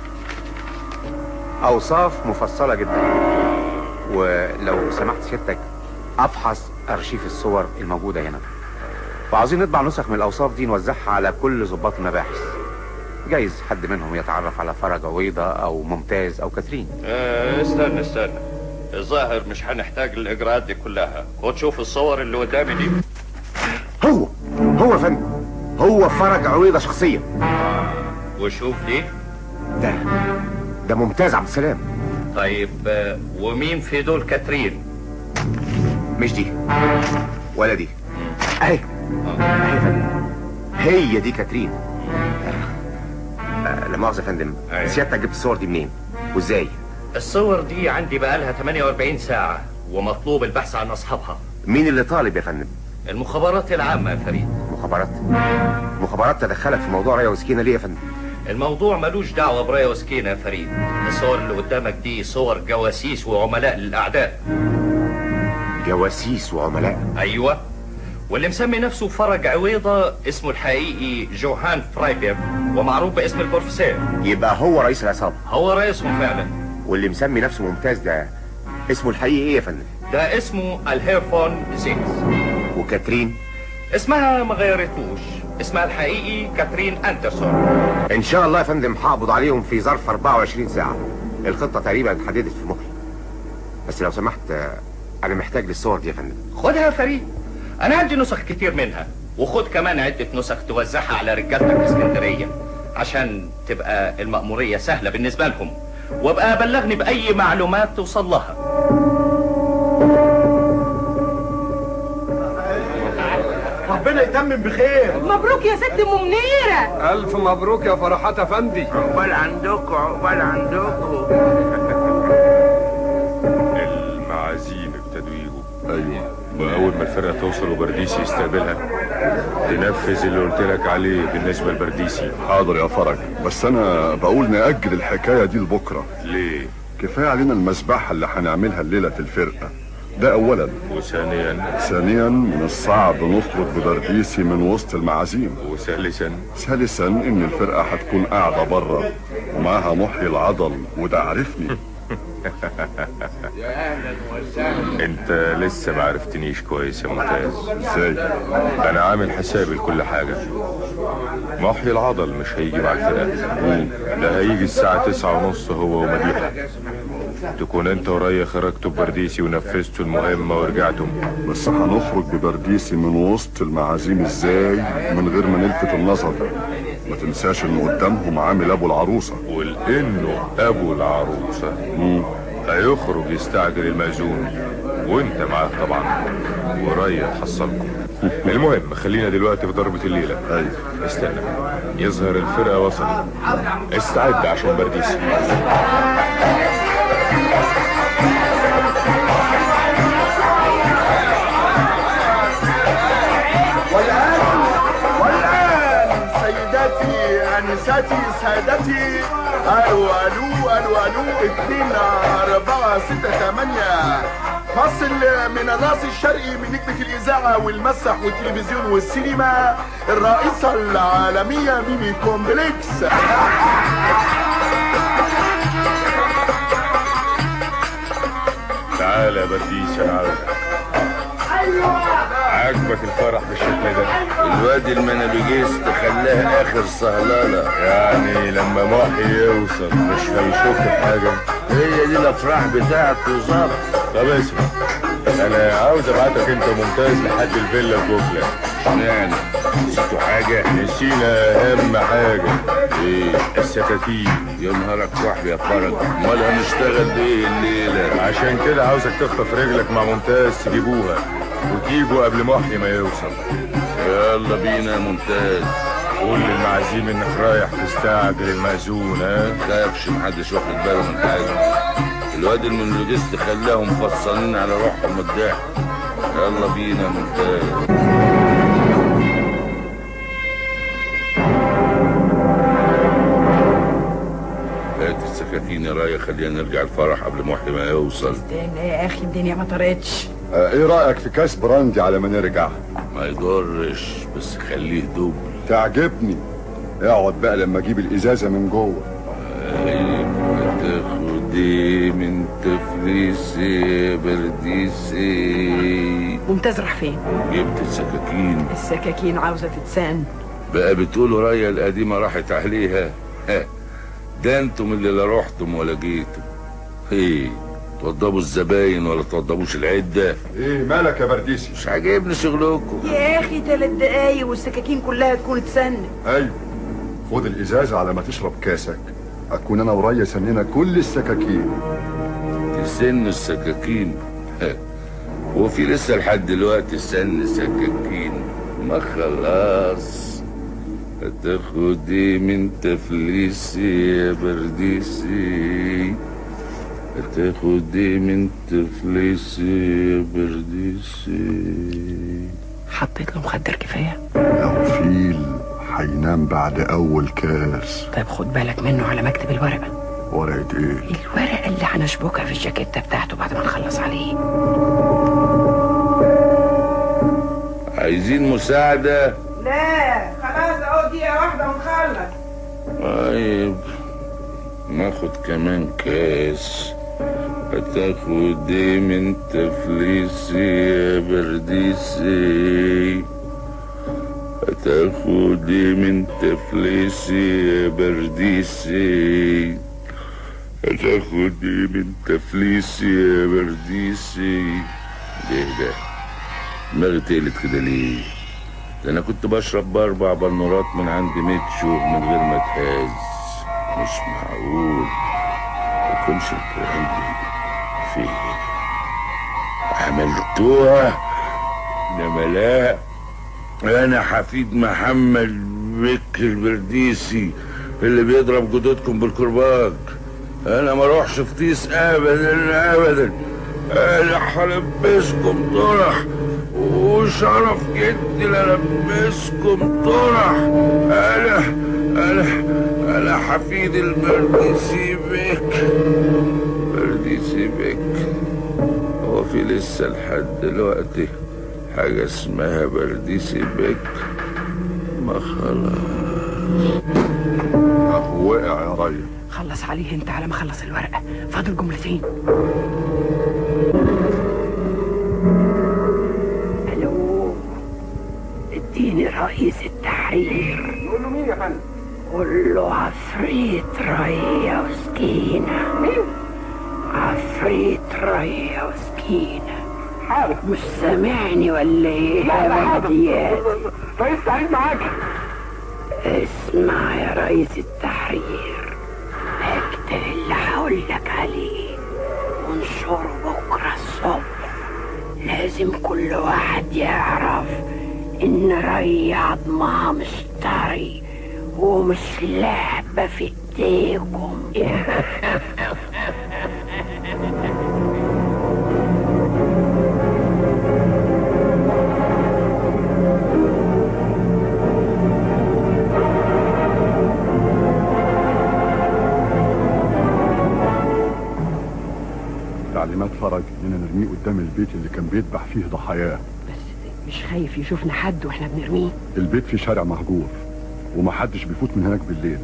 اوصاف مفصلة جدا، ولو سمحت سيادتك افحص ارشيف الصور الموجودة هنا، وعاوزين نطبع نسخ من الاوصاف دي نوزعها على كل ضباط المباحث. جايز حد منهم يتعرف على فرج عويضة او ممتاز او كاترين. اه استنى استنى، الظاهر مش هنحتاج الاجراءات دي كلها. خد شوف الصور اللي قدامي دي. هو هو يا فندم، هو فرج عويضة شخصيا. وشوف دي. ده ده ممتاز عبد السلام. طيب ومين في دول كاترين؟ مش دي ولا دي. اهي اهي يا فندم، هي دي كاترين. آه لا مؤاخذة يا فندم، سيادتك جبت الصور دي منين وازاي؟ الصور دي عندي بقالها ثمانية وأربعين ساعة ومطلوب البحث عن اصحابها. مين اللي طالب يا فندم؟ المخابرات العامة يا فريد. مخابرات؟ مخابرات تدخلت في موضوع راية وسكينة ليه يا فندم؟ الموضوع ملوش دعوة براية وسكينة يا فريد. الصور اللي قدامك دي صور جواسيس وعملاء للأعداء. جواسيس وعملاء؟ أيوة، واللي مسمي نفسه فرج عويضة اسمه الحقيقي جوهان فرايبر، ومعروف باسم البروفيسور. يبقى هو رئيس العصابة؟ هو رئيسهم فعلا. واللي مسمي نفسه ممتاز ده اسمه الحقيقي ايه يا فندم؟ ده اسمه الهيرفون زيكس. وكاترين؟ اسمها ما غيرتوش، اسمها الحقيقي كاترين أندرسون. ان شاء الله يا فندم هقبض عليهم في ظرف أربعة وعشرين ساعة. الخطة تقريبا اتحددت في مخي، بس لو سمحت انا محتاج للصور دي يا فندم. خدها يا فريد، انا عندي نسخ كتير منها، وخد كمان عدة نسخ توزعها على رجالتك في اسكندرية عشان تبقى المأمورية سهلة بالنسبة لهم، وابقى بلغني بأي معلومات توصل لها. ربنا يتمم بخير. مبروك يا ست ام منيره. الف مبروك يا فرحات افندي. عقبال عندكم عقبال عندكم. المعازيم ابتدوا يجوا. ايوه، واول ما الفرقه توصل وبرديسي يستقبلها تنفذ اللي قلت لك عليه بالنسبه لبرديسي. حاضر يا فرج، بس انا بقول نأجل الحكايه دي لبكره. ليه؟ كفايه علينا المذبحه اللي هنعملها الليله الفرقه، ده اولا. وثانيا ثانيا من الصعب نخرج ببرديسي من وسط المعازيم. وثالثا ثالثا ان الفرقه هتكون قاعده بره ومعاها محيي العضل، وده عرفني. يا اهلا وسهلا. انت لسه ما عرفتنيش كويس يا ممتاز. ازاي؟ انا عامل حسابي لكل حاجه. محيي العضل مش هيجي مع الفرقه، ده هيجي الساعه تسعة ونص هو ومديحه. تكون انت وريا خرجتوا ببرديسي ونفذتوا المهمه ورجعتم. بس هنخرج ببرديسي من وسط المعازيم ازاي من غير ما نلفت النظر؟ ما تنساش انه قدامهم عامل ابو العروسه. ولانه ابو العروسه مم. هيخرج يستعجل المأذون وانت معاه طبعا، وريا تحصلكم. المهم خلينا دلوقتي في ضربة الليلة. ايوه استنى، يظهر الفرقة وصلت. استعد عشان برديسي. والآن والآن سيداتي أنساتي سادتي، ألو ألو ألو ألو اتنين أربعة ستة تمانية، فصل من الراس الشرقي من نجمة الإذاعة والمسرح والتلفزيون والسينما، الرئيسة العالمية ميمي كومبلكس. تعالى يا برديسي، انا عاوزك. عاجبك الفرح بالشكل ده؟ الواد المنابيجيست خلاها اخر صهلالة. يعني لما محي يوصل مش هيشوف حاجة؟ هي دي الافراح بتاعته ظبط. طب اسمع، انا عاوز ابعتك انت ممتاز لحد الفيلا في جوكلا. اشمعنى؟ نسيتوا حاجة؟ نسينا اهم حاجة. ايه؟ السكاكين. يا نهارك وحب يا فرج، امال هنشتغل بايه الليلة؟ عشان كده عاوزك تخطف رجلك مع ممتاز تجيبوها وتيجوا قبل محي ما يوصل. يلا بينا يا ممتاز. قول للمعازيم انك رايح تستعجل المأذون. ها؟ متخافش، محدش واخد باله من حاجة. الواد المنلوجيست خلاهم فصلين على روحهم الضحك. يلا بينا يا ممتاز. هات السكاكين يا رايه، خلينا نرجع الفرح قبل محي ما يوصل. استنى يا اخي، الدنيا ما طرتش. آه ايه رايك في كاس براندي على ما نرجع؟ ما يضرش، بس خليه دوب. تعجبني. اقعد بقى لما اجيب الازازه من جوه. ايوه، تاخدي من تفليسي برديسي. ممتاز راح فين؟ جبت السكاكين. السكاكين عاوزه تتسان. بقى بتقولوا رايه القديمه راحت عليها؟ ده انتم اللي لا رحتم ولا جيتم. ايه، توضبوا الزباين ولا توضبوش العده؟ ايه مالك يا برديسي؟ مش عاجبني شغلكم يا اخي ثلاث دقايق والسكاكين كلها تكون اتسنت. ايوه، خد الازازه على ما تشرب كاسك، اكون انا وريا سنينا كل السكاكين. تسن السكاكين؟ وفي لسه لحد دلوقتي سن سكاكين؟ ما خلاص. هتاخدي من تفليسي يا برديسي، هتاخدي من تفليسي يا برديسي. حطيت له مخدر كفايه؟ لو فيل هينام بعد اول كاس. طيب خد بالك منه على مكتب الورقه. ورقه ايه؟ الورقه اللي هنشبكها في الجاكيته بتاعته بعد ما نخلص عليه. عايزين مساعده؟ لا خلاص، اهو دقيقه واحده ونخلص. طيب ناخد كمان كاس. هتاخدي من تفليسي يا برديسي، هتاخدي من تفليسي يا برديسي، هتاخدي من تفليسي يا برديسي. ليه ده؟ دماغي تقلت كده ليه؟ ده انا كنت بشرب باربع بنورات من عند ميتشو من غير ما اتهز. مش معقول يكونش البراندي فين؟ عملتوها؟ انما لا، انا حفيد محمد بك البرديسي اللي بيضرب جدودكم بالكرباج. انا ما اروحش في طيس ابدا ابدا. انا هلبسكم طرح وشرف جدي للبسكم طرح. انا انا انا حفيد البرديسي بك. برديسي بك هو في لسه لحد دلوقتي حاجة اسمها برديسي بك؟ ما خلاص. اهو وقع يا ريا. خلص عليه انت على ما اخلص الورقه، فاضل جملتين. الو، اديني رئيس التحرير. نقول له مين يا فندم؟ قول له عفريت ريا وسكينه. مين؟ عفريت ريا وسكينه. حاضر. مش سامعني ولا ايه؟ لا لا حاضر. بديات. رئيس التحرير معاك. اسمع يا رئيس التحرير، اكتب اللي هقولك عليه وانشره بكره الصبح. لازم كل واحد يعرف ان ري عظمها مش طري ومش لعبه في ايديكم. تعليمات فرج اننا نرميه قدام البيت اللي كان بيذبح فيه ضحاياه. بس مش خايف يشوفنا حد واحنا بنرميه؟ البيت في شارع مهجور ومحدش بيفوت من هناك بالليل.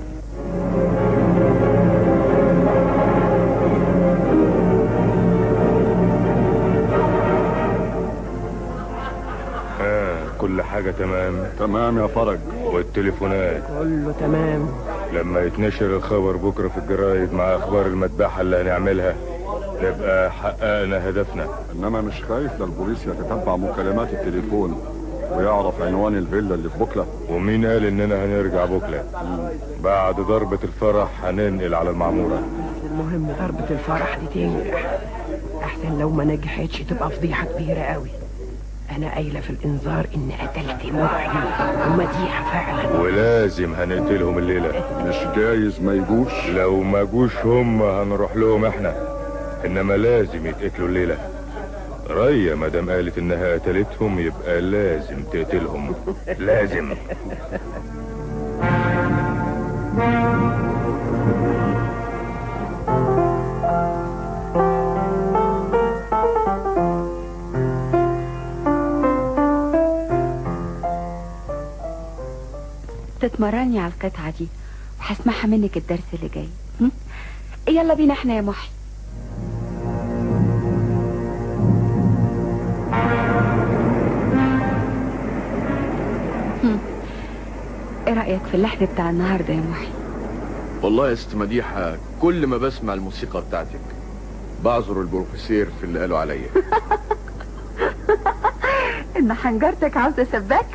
آه كل حاجة تمام؟ تمام يا فرج. والتليفونات؟ كله تمام. لما يتنشر الخبر بكرة في الجرايد مع اخبار المذبحة اللي هنعملها نبقى حققنا هدفنا. انما مش خايف للبوليس يتتبع مكالمات التليفون ويعرف عنوان الفيلا اللي في بوكلا؟ ومين قال اننا هنرجع بوكلا؟ بعد ضربة الفرح هننقل على المعمورة. بس المهم ضربة الفرح دي تنجح، احسن لو ما نجحتش تبقى فضيحة كبيرة قوي. انا قايلة في الانذار ان قتلت محي ومديحة فعلا، ولازم هنقتلهم الليلة. مش جايز ما يجوش؟ لو ما جوش هم هنروح لهم احنا، انما لازم يتقتلوا الليلة. ريا مادام قالت انها قتلتهم يبقى لازم تقتلهم. لازم. تتمرني على القطعة دي وهسمعها منك الدرس اللي جاي. م? يلا بينا احنا يا محي. ايه رأيك في اللحن بتاع النهاردة يا محي؟ والله يا ست مديحة كل ما بسمع الموسيقى بتاعتك بعذر البروفيسير في اللي قالوا عليا. ان حنجرتك عاوزة سباك.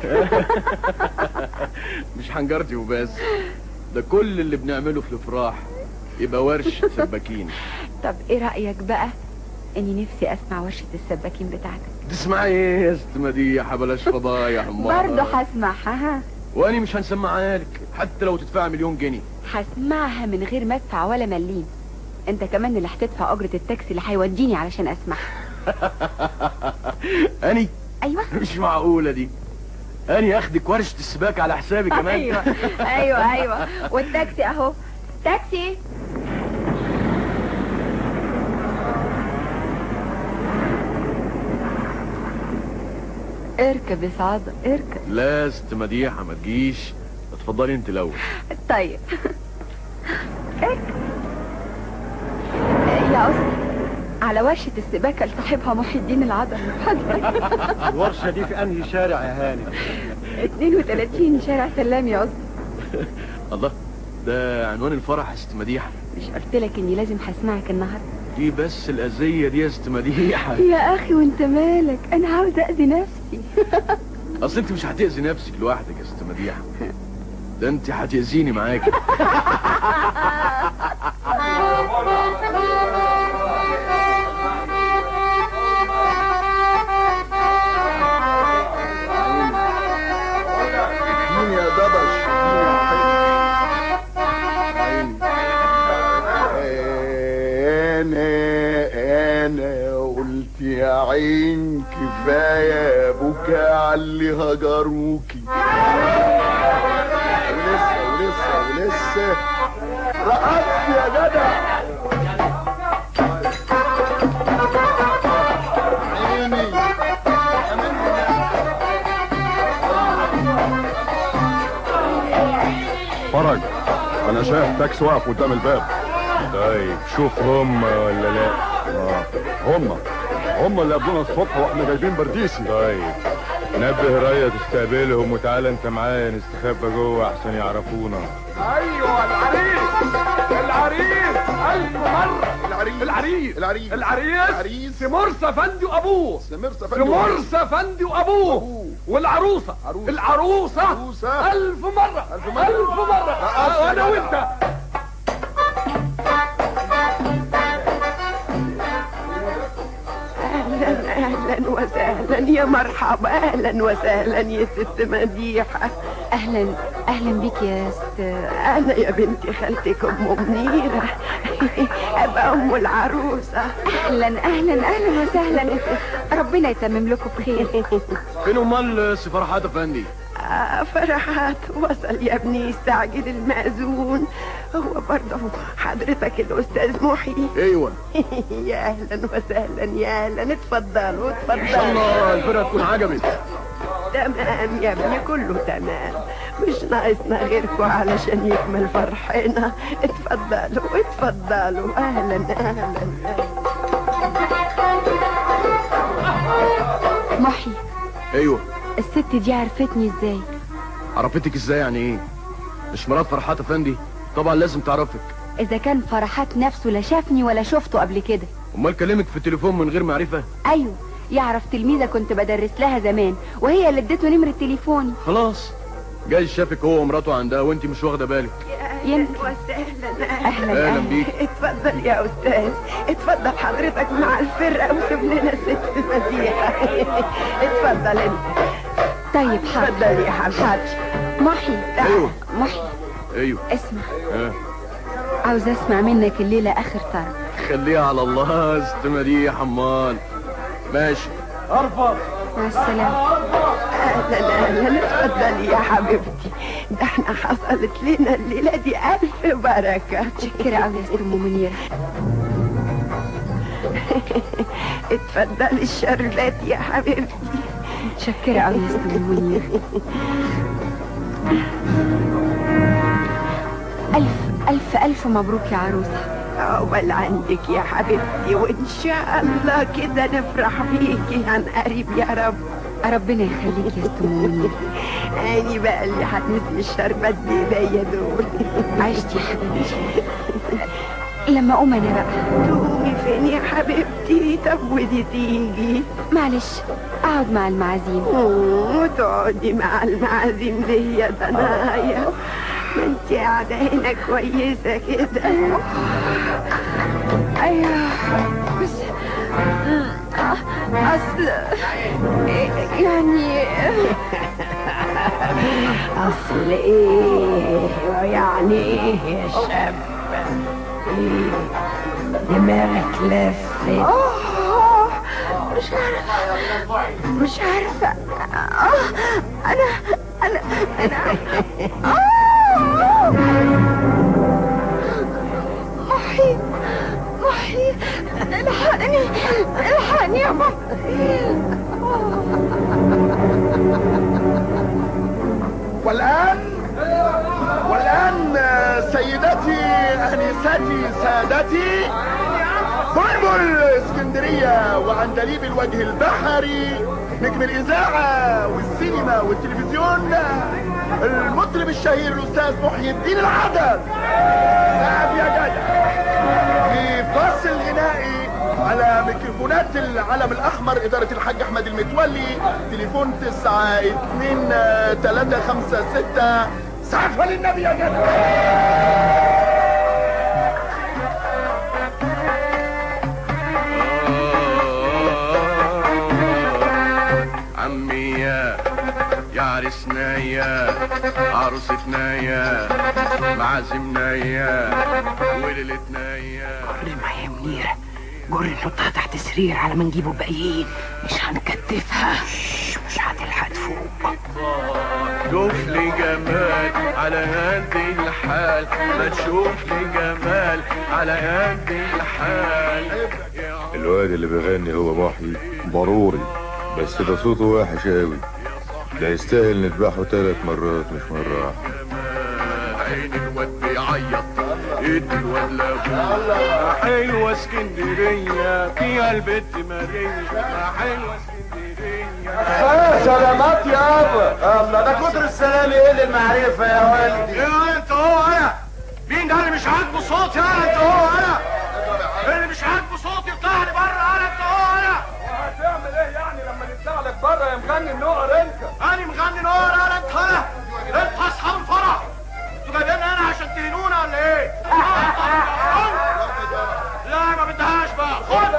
مش حنجرتي وبس، ده كل اللي بنعمله في الافراح يبقى ورش سباكين. طب ايه رأيك بقى اني نفسي اسمع ورشة السباكين بتاعتك؟ تسمعي ايه يا ست مديحة؟ بلاش فضايح. برضه هسمعها. ها واني مش هنسمعها لك حتى لو تدفع مليون جنيه. هسمعها من غير ما ادفع ولا مليم. انت كمان اللي هتدفع اجرة التاكسي اللي هيوديني علشان اسمعها. اني؟ ايوه. مش معقولة دي. اني اخدك ورشة السباك على حسابي كمان. ايوه ايوه ايوه. والتاكسي اهو. تاكسي. اركب يا سعادة اركب. لا يا ست مديحة ما تجيش، اتفضلي انت الاول. طيب اركب يا أسطى. على ورشة السباكة لصاحبها محي الدين العضل. الورشة دي في انهي شارع يا هاني؟ اتنين وتلاتين شارع سلام يا أسطى. الله، ده عنوان الفرح يا ست مديحة. مش قلت لك اني لازم هسمعك النهارده؟ دي بس الأذية دي يا ست مديحة. يا اخي وانت مالك، انا عاوزة اذي نفسي. اصل انت مش هتأذي نفسك لوحدك يا ست مديحة، ده انت هتأذيني معاكي. كفايه بكاء على اللي هجروكي. ولسه ولسه ولسه رقصت يا جدع. عيني فرج، انا شايف تاكس واقف قدام الباب. طيب شوف هم ولا لا؟ اه هم هم اللي قابلونا الصبح واحنا جايبين برديسي. طيب نبه رايا تستقبلهم وتعالى انت معايا نستخبى جوه احسن يعرفونا. ايوه العريس العريس الف مره. العريس العريس العريس العريس العريس سمرسة فندي وابوه. سمرسة فندي سمرسة فندي وابوه. والعروسه عروس. العروسه عروسة. الف مره الف مره الف مره. آه، انا وانت. اهلا اهلا وسهلا يا مرحبا. اهلا وسهلا يا ست مديحه. اهلا اهلا بيك يا ست. انا يا بنت خالتك ام منيره ابقى ام العروسه. اهلا اهلا اهلا وسهلا. ربنا يتمم لكم بخير. فين امال سي فرحات افندي؟ آه فرحات وصل يا ابني يستعجل المأذون. هو برضه حضرتك الأستاذ محي. ايوه. يا أهلا وسهلا يا أهلا. اتفضلوا اتفضلوا. ان شاء الله الفرقة تكون عجبت. تمام يا ابني كله تمام. مش ناقصنا غيركم علشان يكمل فرحنا. اتفضلوا اتفضلوا. أهلا أهلا محي. ايوه. الست دي عرفتني ازاي؟ عرفتك ازاي يعني ايه؟ مش مرات فرحات افندي؟ طبعا لازم تعرفك. اذا كان فرحات نفسه لا شافني ولا شفته قبل كده. امال كلمك في التليفون من غير معرفة؟ ايوه يعرف تلميذة كنت بدرس لها زمان وهي اللي اديته نمرة تليفوني. خلاص جاي شافك هو ومراته عندها وانت مش واخده بالك. يمكن. وسهلا اهلا اهلا بيك. اتفضل يا استاذ. اتفضل حضرتك مع الفرقه وسيب لنا ست مديحه. اتفضل انت. طيب حاضر. اتفضل يا حبيبي. محي. ايوه. محي. ايوه. اسمع. اه. عاوز اسمع منك الليله اخر طرف. خليها على الله يا ست مديحه. امال ماشي. ارفض. مع السلامه. اهلا اهلا. اتفضلي يا حبيبتي. ده احنا حصلت لنا الليله دي الف بركه. متشكره قوي يا ست ام منيره. اتفضلي الشربات يا حبيبتي. متشكره قوي يا ست ام منيره. الف الف الف مبروك يا عروسه. عقبال عندك يا حبيبتي وان شاء الله كده نفرح بيكي عن قريب يا رب. ربنا يخليك يا ست ام منيره. اني بقى اللي هتنسي الشربات بايديا دول. عشتي يا حبيبتي. لما اقوم انا بقى. تقومي فين يا حبيبتي؟ طب ودي تيجي؟ معلش اقعد مع المعازيم. وتقعدي مع المعازيم ليه يا ضنايا؟ ما انت قاعده هنا كويسه كده. ايوه بس اصل يعني اصل ايه يعني ايه يا شاب؟ ايه دماغك لفت؟ اه مش عارفه مش عارفه. اه انا انا انا اه محي محي الحقني الحقني يا محي. والآن والآن سيدتي أنستي سادتي بلبل اسكندرية وعندليب الوجه البحري نجم الإذاعة والسينما والتلفزيون المطرب الشهير الأستاذ محي الدين العدد. نعم يا جدع. في فصل غنائي على ميكروفونات العلم الأحمر إدارة الحاج أحمد المتولي. تليفون تسعة اتنين تلاتة خمسة ستة. سعفة للنبي يا جدع. عمي يا يا عرسنا يا عروستنا يا معازمنا يا وليلتنا يا. كل ما يا منيرة جري نحطها تحت السرير على ما نجيبه الباقيين. مش هنكتفها، مش هتلحق تفوق. شوف لي جمال على هادي الحال، ما تشوف لي جمال على هادي الحال. الواد اللي بيغني هو محيي ضروري، بس ده صوته وحش قوي، ده يستاهل نذبحه ثلاث مرات مش مرة واحدة. عين الواد بيعيط ايد الواد لابوه، حلوة اسكندرية فيها البت ماريا، حلوة اسكندرية. اه سلامات يابا. الله ده كتر السلام يقل المعرفة يا والدي. ايه انت هو انا؟ مين ده اللي مش عاجبه صوتي؟ انا انت هو انا؟ اللي مش عاجبه صوتي يطلع لي بره. انا انت هو انا؟ هتعمل ايه يعني لما نطلع لك بره يا مغني النقر انت؟ انا مغني نقر؟ انا انت انا؟ انت اصحاب الفرح انتوا جايبيني هنا عشان تهنونا ولا ايه؟ لا ما بدهاش بقى. خد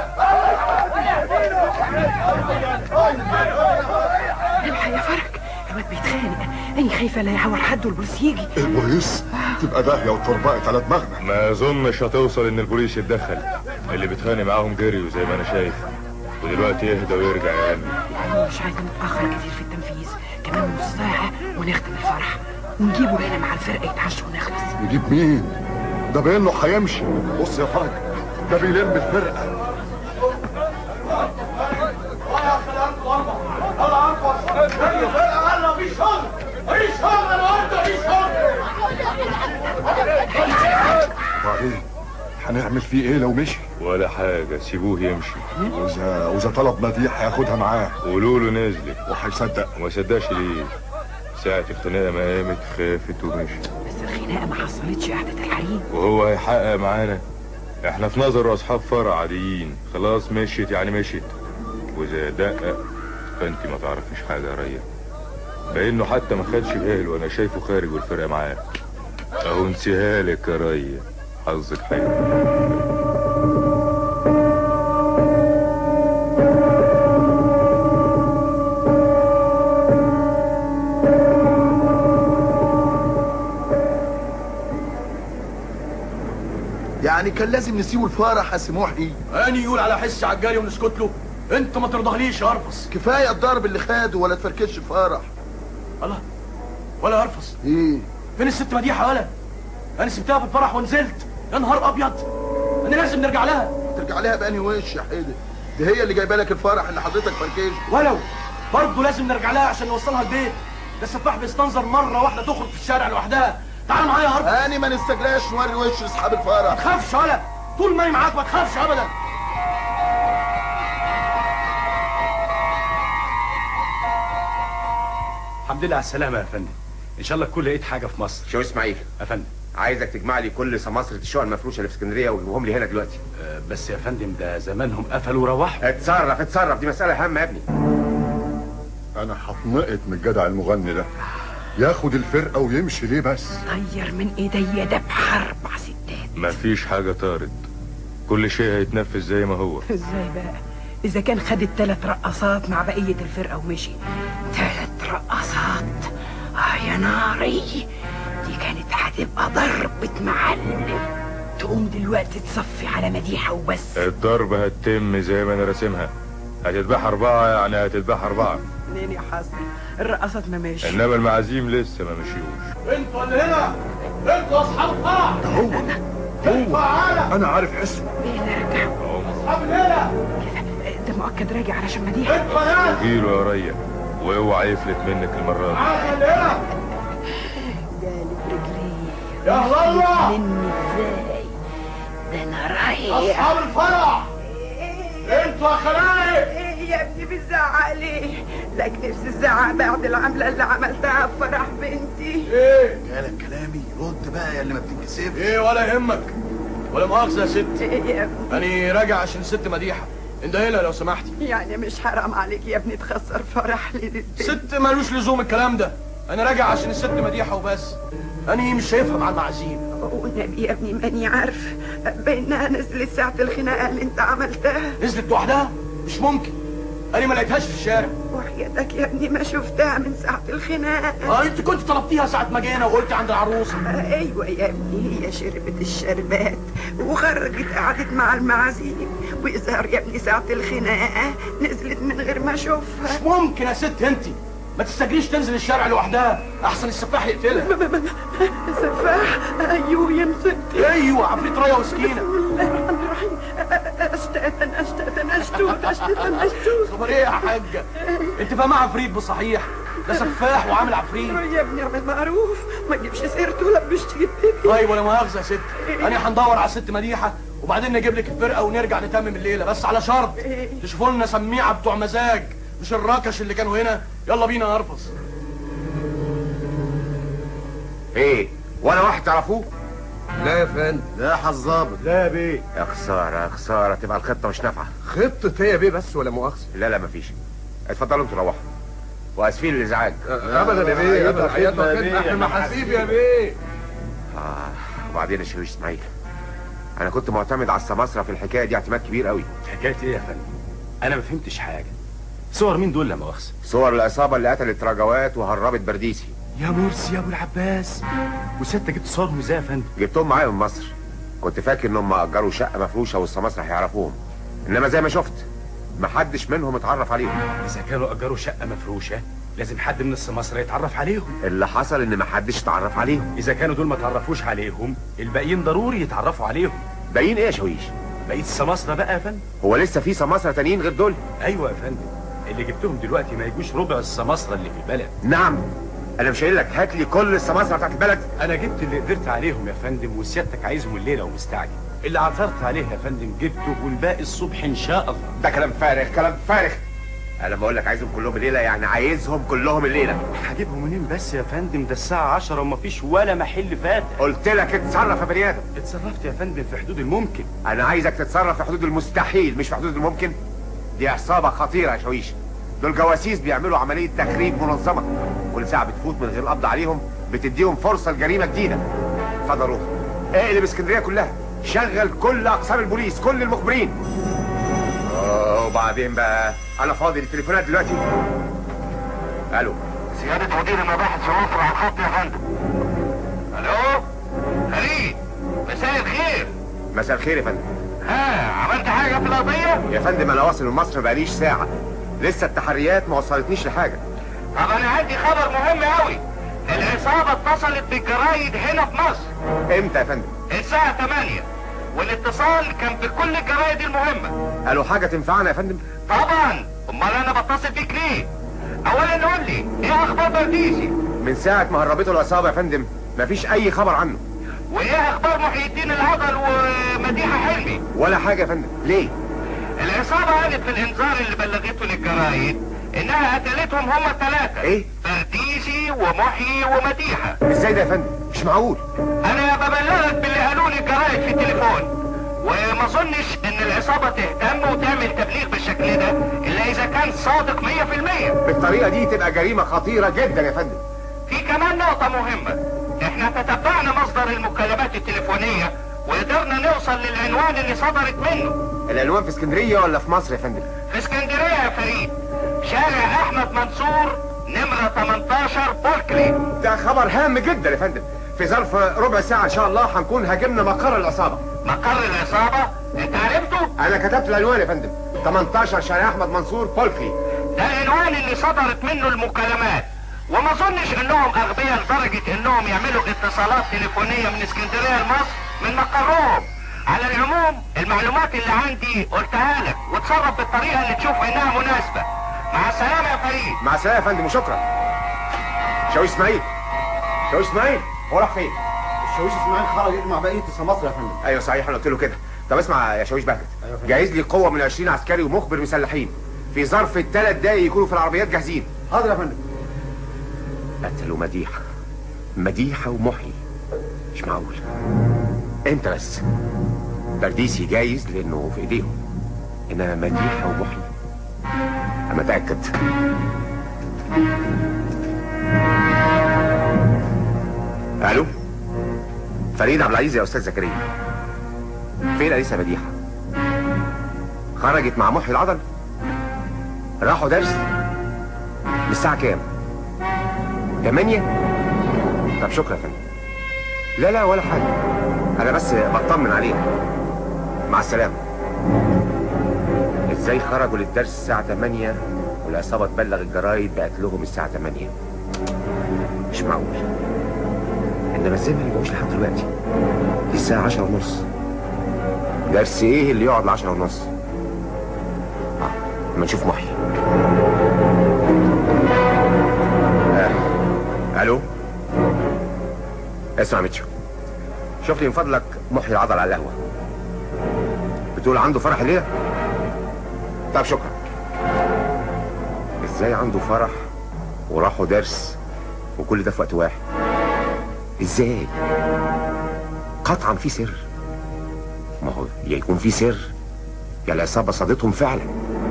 الحق يا فرج، الواد بيتخانق. انا خايفه لا يعور حد والبوليس يجي. البوليس تبقى داهيه وتربقت على دماغنا. ما اظنش هتوصل ان البوليس يتدخل، اللي بيتخانق معاهم جريوا زي ما انا شايف، ودلوقتي يهدى ويرجع يغني. يعني مش عايزه نتاخر كتير في التنفيذ، كمان نص ساعه ونختم الفرح ونجيبه هنا مع الفرقه يتعشوا ونخلص. نجيب مين؟ ده باين له هيمشي. بص يا فرج، ده بيلم الفرقه. وبعدين هنعمل فيه ايه لو مشي؟ ولا حاجة، سيبوه يمشي. وإذا وإذا طلب مديح هياخدها معاه. قولوا له نزلت. وهيصدق. وما صدقش ليه؟ ساعة الخناقة ما قامت خافت ومشي. بس الخناقة ما حصلتش قعدة الحريم. وهو هيحقق معانا؟ احنا في نظره أصحاب فرع عاديين. خلاص مشيت يعني مشيت، وإذا دقق فأنت ما تعرفيش حاجة يا ريا. بأنه حتى ما خدش باله وأنا شايفه خارج والفرقة معاه. أهو انسيها لك يا ريا، حظك حلو. يعني كان لازم نسيبه الفرح يا سموحي. اني يقول على حس عجالي ونسكت له؟ انت ما ترضهليش يا ارفص. كفايه الضرب اللي خده ولا تفركش الفرح. الله، ولا يا ارفص. ايه؟ فين الست مديحه ولا؟ انا سبتها في الفرح ونزلت. يا نهار ابيض، انا لازم نرجع لها. ترجع لها بأنهي وش يا حيدر؟ دي هي اللي جايبه لك الفرح اللي حضرتك فركشت. ولو برضه لازم نرجع لها عشان نوصلها البيت. ده السفاح بيستنظر مره واحده تخرج في الشارع لوحدها. تعال معايا يا ارفص. اني ما نستجلاش نوري وش لاصحاب الفرح. ما تخافش ولا، طول ما انا معاك ما تخافش ابدا. الحمد لله على السلامة يا فندم. إن شاء الله تكون لقيت حاجة في مصر. شو اسماعيل يا فندم، عايزك تجمع لي كل سماسرة الشقق المفروشة اللي في اسكندرية وتجيبهم لي هنا دلوقتي. أه بس يا فندم ده زمانهم قفلوا وروحوا. اتصرف اتصرف، دي مسألة هامة يا ابني. أنا هتنقط من الجدع المغني ده، ياخد الفرقة ويمشي ليه بس؟ طير من ايديا دبح اربع ستات. مفيش حاجة طارت، كل شيء هيتنفذ زي ما هو. ازاي بقى؟ إذا كان خد التلات رقصات مع بقية الفرقة ومشي. تلات رقصات؟ آه يا ناري، دي كانت هتبقى ضربة معلم. تقوم دلوقتي تصفي على مديحة وبس. الضربة هتتم زي ما أنا راسمها، هتذبح أربعة يعني هتذبح أربعة. منين يا حسن؟ الرقصات ما ماشي، إنما المعازيم لسه ما مشيوش. انتوا اللي هنا، انتوا أصحاب الفرح. ده هو هو أنا عارف اسمه. ايه اللي رجع؟ أصحاب الليلة. ده مؤكد راجع علشان مديحة. انتوا يا ناس. وجيله يا ريا، واوعى يفلت منك المرة دي. عارف الليلة. جالي برجلي. يا الله. مني ازاي؟ ده انا رايح. أصحاب الفرح. انتوا يا خلايق. ايه يا ابني بتزعق ليه؟ لك نفسي الزعق بعد العملة اللي عملتها في فرح بنتي. ايه؟ جالك كلامي، رد بقى يا اللي ما بتتكسفش. ايه ولا يهمك، ولا مؤاخذة يا ست. ايه يا ابني؟ أنا راجع عشان الست مديحة، اندهيلها لو سمحتي. يعني مش حرام عليك يا ابني تخسر فرح لي؟ ست مالوش لزوم الكلام ده، انا راجع عشان الست مديحة وبس. انا مش شايفها مع المعازيم. والنبي يا ابني ماني عارف بانها نزلت ساعة الخناقة اللي انت عملتها. نزلت لوحدها؟ مش ممكن، انا ما لقيتهاش في الشارع. وحياتك يا ابني ما شفتها من ساعة الخناقة. اه انت كنت طلبتيها ساعة ما جينا وقلت عند العروسة. آه ايوه يا ابني، هي شربت الشربات وخرجت قعدت مع المعازيم ويظهر يا ابني ساعة الخناقة نزلت من غير ما اشوفها. مش ممكن يا ست انت، ما تستجريش تنزل الشارع لوحدها، احسن السفاح يقتلها. سفاح؟ ايوه يا ست. ايوه عفريت ريا وسكينه. بسم الله الرحمن الرحيم. استاذن استاذن اشتوت استاذن اشتوت. خبر ايه يا حاجه؟ انت فاهمه عفريت بصحيح؟ ده سفاح وعامل عفريت. يا ابني اعمل معروف، ما تجيبش سيرته ولا بشتكي. طيب ولا مؤاخذه يا ست، انا هندور على الست مديحه وبعدين نجيب لك الفرقه ونرجع نتمم الليله، بس على شرط تشوفوا لنا سميعه بتوع مزاج مش الراكش اللي كانوا هنا. يلا بينا يا ارفص. ايه ولا واحد تعرفوه؟ لا يا فندم. لا يا حظابط. لا يا بيه. يا خساره يا خساره، تبقى الخطه مش نافعه. خطة ايه يا بيه بس ولا مؤاخذة؟ لا لا مفيش. اتفضلوا انتوا روحوا. واسفين الازعاج. ابدا يا بيه، ابدا حياتنا كده احنا محاسيب يا بيه. اه وبعدين يا شويش اسماعيل، انا كنت معتمد على السماسرة في الحكايه دي اعتماد كبير قوي. حكايه ايه يا فندم؟ انا ما فهمتش حاجه. صور مين دول لا مؤاخذه؟ صور العصابه اللي قتلت رجوات وهربت برديسي. يا مرسي يا ابو العباس، وست جبت صورهم ازاي يا فندم؟ جبتهم معايا من مصر. كنت فاكر انهم اجروا شقه مفروشه والسماسرة هيعرفوهم، انما زي ما شفت محدش منهم اتعرف عليهم. اذا كانوا اجروا شقه مفروشه لازم حد من السماسرة يتعرف عليهم. اللي حصل ان محدش اتعرف عليهم. اذا كانوا دول ما تعرفوش عليهم الباقيين ضروري يتعرفوا عليهم. باقيين ايه يا شويش؟ بقيت السماسرة بقى يا فندم. هو لسه في سماسرة تانيين غير دول؟ ايوه يا فندم، اللي جبتهم دلوقتي ما يجوش ربع السماسرة اللي في البلد. نعم، انا مش قايل لك هات لي كل السماسرة بتاعت البلد؟ انا جبت اللي قدرت عليهم يا فندم، وسيادتك عايزهم الليله ومستعجل. اللي عثرت عليه يا فندم جبته والباقي الصبح ان شاء الله. ده كلام فارغ كلام فارغ. انا بقول لك عايزهم كلهم الليله، يعني عايزهم كلهم الليله. هجيبهم منين بس يا فندم؟ ده الساعه عشرة ومفيش ولا محل فاتح. قلت لك اتصرف يا بني ادم. اتصرفت يا فندم في حدود الممكن. انا عايزك تتصرف في حدود المستحيل مش في حدود الممكن. دي عصابه خطيره يا شويش، دول جواسيس بيعملوا عمليه تخريب منظمه، كل ساعه بتفوت من غير قبض عليهم بتديهم فرصه لجريمه جديده. اتفضل روح اقلب اسكندريه كلها، شغل كل اقسام البوليس كل المخبرين. اه وبعدين بقى انا فاضي للتليفونات دلوقتي. الو سيادة مدير المباحث في مصر على الخط يا فندم. الو فريد، مساء الخير. مساء الخير يا فندم. ها عملت حاجة في القضية؟ يا فندم انا واصل من مصر بقاليش ساعة، لسه التحريات ما وصلتنيش لحاجة. طب انا عندي خبر مهم قوي. العصابة اتصلت بالجرايد هنا في مصر. امتى يا فندم؟ الساعة تمانية، والاتصال كان بكل الجرايد المهمة. قالوا حاجة تنفعنا يا فندم؟ طبعا، امال انا بتصل بيك ليه؟ اولا قول لي ايه اخبار برديسي؟ من ساعة ما هربته العصابة يا فندم مفيش اي خبر عنه. وايه اخبار محي الدين العضل ومديحة حلمي؟ ولا حاجة يا فندم. ليه؟ العصابة قالت في الانذار اللي بلغته للجرايد انها قتلتهم هم الثلاثة. ايه؟ برديسي ومحيي ومديحة. ازاي ده يا فندم؟ مش معقول. انا ببلغك باللي قالوا لي الجرايد في التليفون، وما اظنش ان العصابة تهتم وتعمل تبليغ بالشكل ده الا اذا كان صادق مية في المية. بالطريقة دي تبقى جريمة خطيرة جدا يا فندم. في كمان نقطة مهمة، احنا تتبعنا مصدر المكالمات التليفونية وقدرنا نوصل للعنوان اللي صدرت منه. العنوان في اسكندرية ولا في مصر يا فندم؟ في اسكندرية يا فريد، شارع احمد منصور نمرة تمنتاشر بولكلي. ده خبر هام جدا يا فندم. في ظرف ربع ساعة ان شاء الله هنكون هاجمنا مقر العصابة. مقر العصابة؟ انت عرفته؟ انا كتبت العنوان يا فندم، تمنتاشر شارع احمد منصور بولكلي. ده العنوان اللي صدرت منه المكالمات، وما اظنش انهم اغبياء لدرجة انهم يعملوا اتصالات تليفونية من اسكندرية لمصر من مقرهم. على العموم المعلومات اللي عندي قلتها لك، وتصرف بالطريقة اللي تشوف انها مناسبة. مع السلامة يا فريد. مع السلامة يا فندم وشكرا. شاويش اسماعيل، شاويش اسماعيل هو راح فين؟ الشاويش اسماعيل خرج مع بقية السماسرة يا فندم. ايوه صحيح انا قلت له كده. طب اسمع يا شاويش بهجت، أيوة جهز لي قوة من عشرين عسكري ومخبر مسلحين، في ظرف الثلاث دقايق يكونوا في العربيات جاهزين. حاضر يا فندم. قتلوا مديحة، مديحة ومحيي، مش معقول. امتى بس؟ برديسي جايز لانه في ايديهم، انما مديحة ومحيي انا متأكد. الو فريد عبد العزيز يا استاذ زكريا. فين انسه مديحة؟ خرجت مع محي العضل؟ راحوا درس؟ من الساعة كام؟ تمانية؟ طب شكرا يا فندم. لا لا ولا حاجة، أنا بس بطمن عليها. مع السلامة. ازاي خرجوا للدرس الساعة تمانية والعصابة تبلغ الجرايد بقتلهم الساعة تمانية؟ مش معقول. انما ازاي ما رجعوش لحد دلوقتي؟ دي الساعة عشرة ونص. درس ايه اللي يقعد لعشرة ونص؟ اه اما نشوف محي. آه. الو. اسمع ميتشو، شوف لي من فضلك محي العضل على القهوة. بتقول عنده فرح الليلة؟ طب شكرا. ازاي عنده فرح وراحوا درس وكل ده في وقت واحد؟ ازاي؟ قطعا في سر. ما هو يا يكون في سر يا العصابة صادتهم فعلا.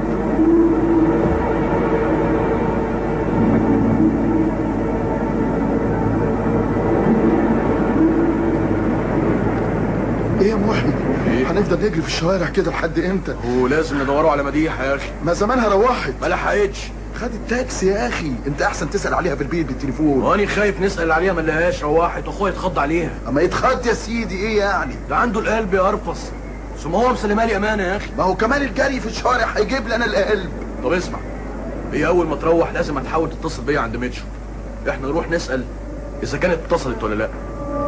ايه يا محي؟ هنفضل نجري في الشوارع كده لحد امتى؟ ولازم ندوروا على مديحه يا اخي. ما زمانها روحت. ما لحقتش. خدت تاكسي يا اخي. انت احسن تسال عليها في البيت بالتليفون. وانا خايف نسال عليها ما نلاقيهاش. روحت واخويا اتخض عليها. اما يتخض يا سيدي ايه يعني؟ ده عنده القلب يا ارفص. ثم هو مسلمها لي امانه يا اخي. ما هو كمان الجري في الشوارع هيجيب لي انا القلب. طب اسمع، هي اول ما تروح لازم هتحاول تتصل بيا عند ميتشو. احنا نروح نسال اذا كانت اتصلت ولا لا.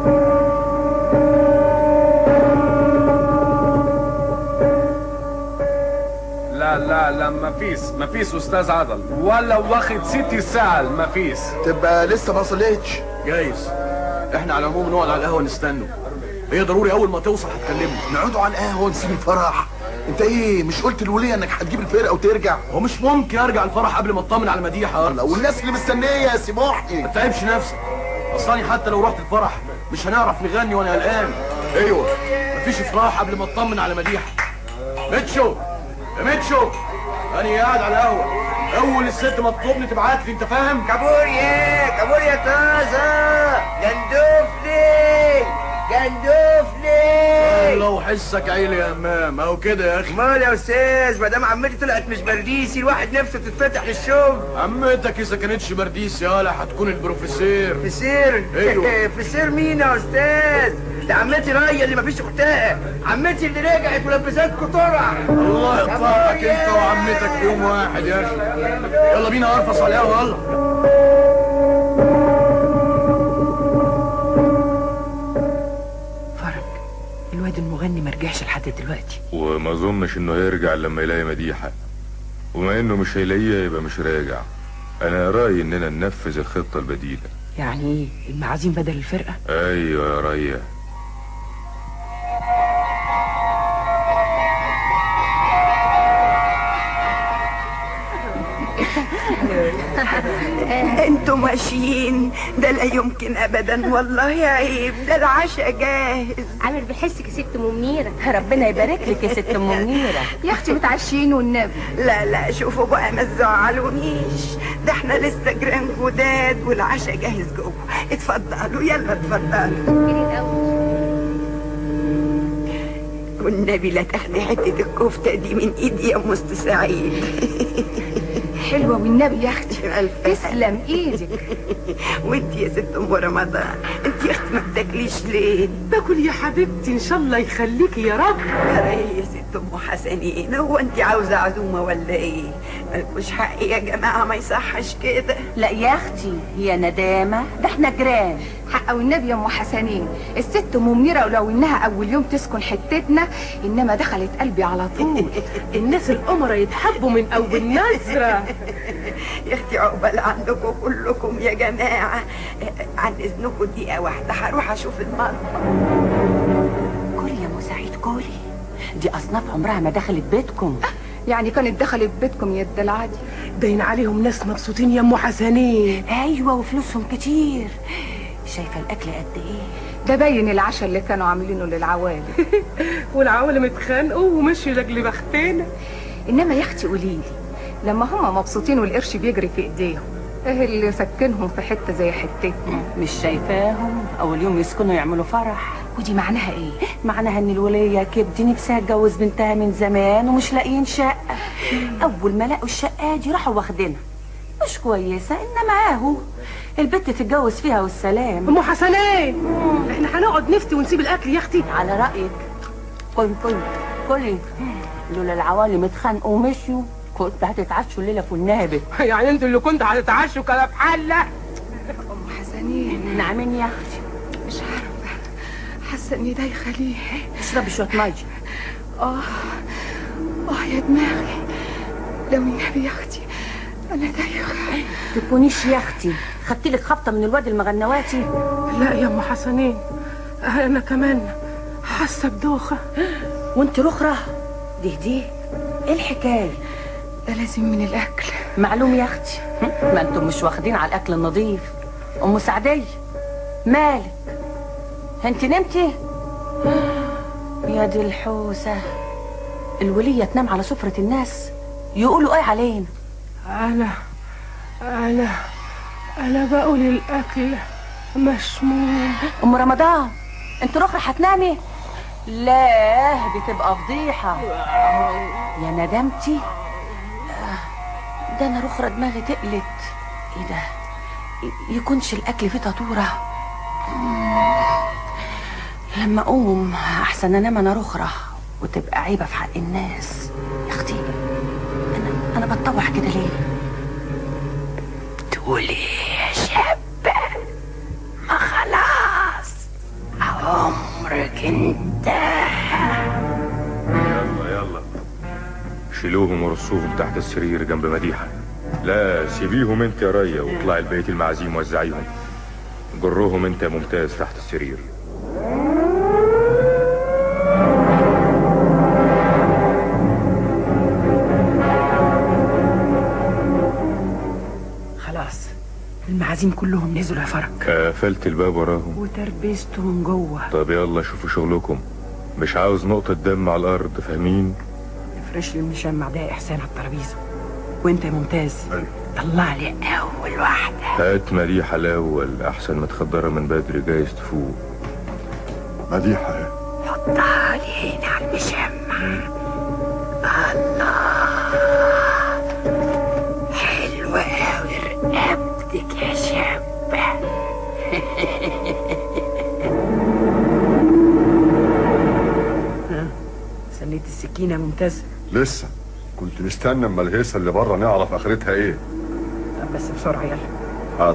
لا لا لا مفيش مفيش استاذ عضل، ولا واخد ست ساعة مفيش. تبقى لسه ما وصلتش. جايز. احنا على العموم نقعد على القهوه نستنوا. هي ضروري اول ما توصل هتكلمنا. نقعدوا على القهوه ونسيب الفرح. انت ايه مش قلت الوليه انك هتجيب الفرقه وترجع؟ هو مش ممكن ارجع الفرح قبل ما اطمن على مديحه. والناس اللي مستنيه يا سي محي. ما تتعبش نفسك. اصلاني حتى لو رحت الفرح مش هنعرف نغني وانا قلقان. ايوه مفيش افراح قبل ما اطمن على مديحه. ميتشو يا ميتشو، انا قاعد على القهوه. اول الست ما تطلبني تبعت لي، انت فاهم؟ كابوريا كابوريا طازه. جندوفلي جندوفلي. الله وحسك عيل يا امام. اهو كده يا اخي. مال يا استاذ، ما دام عمتي طلعت مش برديسي الواحد نفسه تتفتح للشغل. عمتك اذا كانتش برديسي يالا هتكون البروفيسير. فسير؟ ايوه. فسير مين يا استاذ؟ ده عمتي رايه اللي مفيش اختها. عمتي اللي رجعت ولبستكوا طرع. الله يقطعك انت وعمتك في يوم واحد يا اخي. يلا بينا ارفص على القهوه. يلا. الواد المغني ما رجعش لحد دلوقتي. وما اظنش انه هيرجع لما يلاقي مديحه، وما انه مش هيلاقيها يبقى مش راجع. انا رايي اننا ننفذ الخطه البديله. يعني ايه؟ المعازيم بدل الفرقه؟ ايوه يا ريا. انتوا ماشيين؟ ده لا يمكن ابدا والله عيب. ده العشاء جاهز. عامر بحسك يا ست ام منيره. ربنا يبارك لك يا ست ام منيره. يا اختي متعشين والنبي. لا لا شوفوا بقى ما تزعلونيش، ده احنا لسه جيران جداد والعشاء جاهز جوه. اتفضلوا يلا اتفضلوا. والنبي لا تاخدي حته الكفته دي من ايدي يا ام سعيد. حلوه والنبي يا اختي. تسلم ايدك. وانت يا ست ام رمضان، انت يا اختي ما بتاكليش ليه؟ باكل يا حبيبتي ان شاء الله يخليكي يا رب. ايه يا ست ام حسنين، هو انت عاوزه عزومه ولا ايه؟ مالكوش حق يا جماعه، ما يصحش كده. لا يا اختي هي ندامه، ده احنا جيران. حق والنبي يا ام حسنين، الست ام منيره ولو انها اول يوم تسكن حتتنا انما دخلت قلبي على طول. الناس القمره يتحبوا من اول نظره. يا اختي عقبال عندكم كلكم يا جماعه. عن اذنكم دقيقه واحده هروح اشوف المطبخ. كولي يا ام سعيد كولي، دي اصناف عمرها ما دخلت بيتكم. يعني كانت دخلت بيتكم يا الدلعادي؟ باين عليهم ناس مبسوطين يا ام حسنين. ايوه وفلوسهم كتير. شايفه الاكل قد ايه؟ ده باين العشاء اللي كانوا عاملينه للعوالم. والعوالم اتخانقوا ومشوا لاجل بختنا. انما يا اختي قولي لي، لما هم مبسوطين والقرش بيجري في ايديهم، ايه اللي سكنهم في حته زي حتتنا؟ مش شايفاهم اول يوم يسكنوا يعملوا فرح. ودي معناها ايه؟ معناها ان الوليه كبدي نفسها تجوز بنتها من زمان ومش لاقيين شقه. اول ما لقوا الشقه دي راحوا واخدينها. مش كويسه انما اهو البت تتجوز فيها والسلام. ام حسنين، احنا هنقعد نفتي ونسيب الاكل يا اختي؟ على رايك. كن كن كلي لولا العوالم اتخانقوا ومشيوا كنت هتتعشوا الليله في النابه. يعني انتوا اللي كنتوا هتتعشوا كلام حله. ام حسنين. نعمين يا اختي؟ مش عارفه، حاسه اني دايخه ليه. اشربي شويه ميه. اه اه يا دماغي، لو النبي يا اختي انا دايخه. تكونيش يا اختي خدت لك خبطه من الواد المغنواتي؟ لا يا ام حسنين، انا كمان حاسه بدوخه. وانت رخره؟ دي دي ايه الحكايه؟ ده لازم من الاكل. معلوم يا اختي، ما انتم مش واخدين على الاكل النظيف. ام سعديه مالك؟ انت نمتي؟ يا دي الحوسه، الوليه تنام على سفره الناس يقولوا ايه علينا؟ انا انا انا بقول الاكل مشموم. ام رمضان انت رخرة هتنامي؟ لا دي تبقى فضيحه يا ندمتي. ده انا رخرة دماغي تقلت. ايه ده؟ يكونش الاكل فيه تطوره؟ لما اقوم احسن انام انا رخرة وتبقى عيبه في حق الناس. يا اختي انا انا بتطوح كده ليه؟ تقولي يا شابة ما خلاص عمرك انتهى. يلا يلا شيلوهم ورصوهم تحت السرير جنب مديحة. لا سيبيهم انت يا ريا واطلعي البيت المعازيم وزعيهم. جروهم انت يا ممتاز تحت السرير. خلاص المعازيم كلهم نزلوا يا فرج. قفلت الباب وراهم وتربيستهم جوه. طب يلا شوفوا شغلكم، مش عاوز نقطة دم على الأرض، فاهمين؟ افرش لي المشمع ده يا إحسان على الترابيزة. وأنت يا ممتاز طلع لي أول واحدة. هات مديحة الأول أحسن متخدرة من بدري جايز تفوق. مديحة اهي. حطها لي هنا على المشمع. الله حلوة أوي رقبتك يا شابة. سنيت السكينة ممتاز؟ لسه كنت مستنى اما الهيصة اللي بره نعرف اخرتها ايه. طب بس بسرعة يلا. حاضر.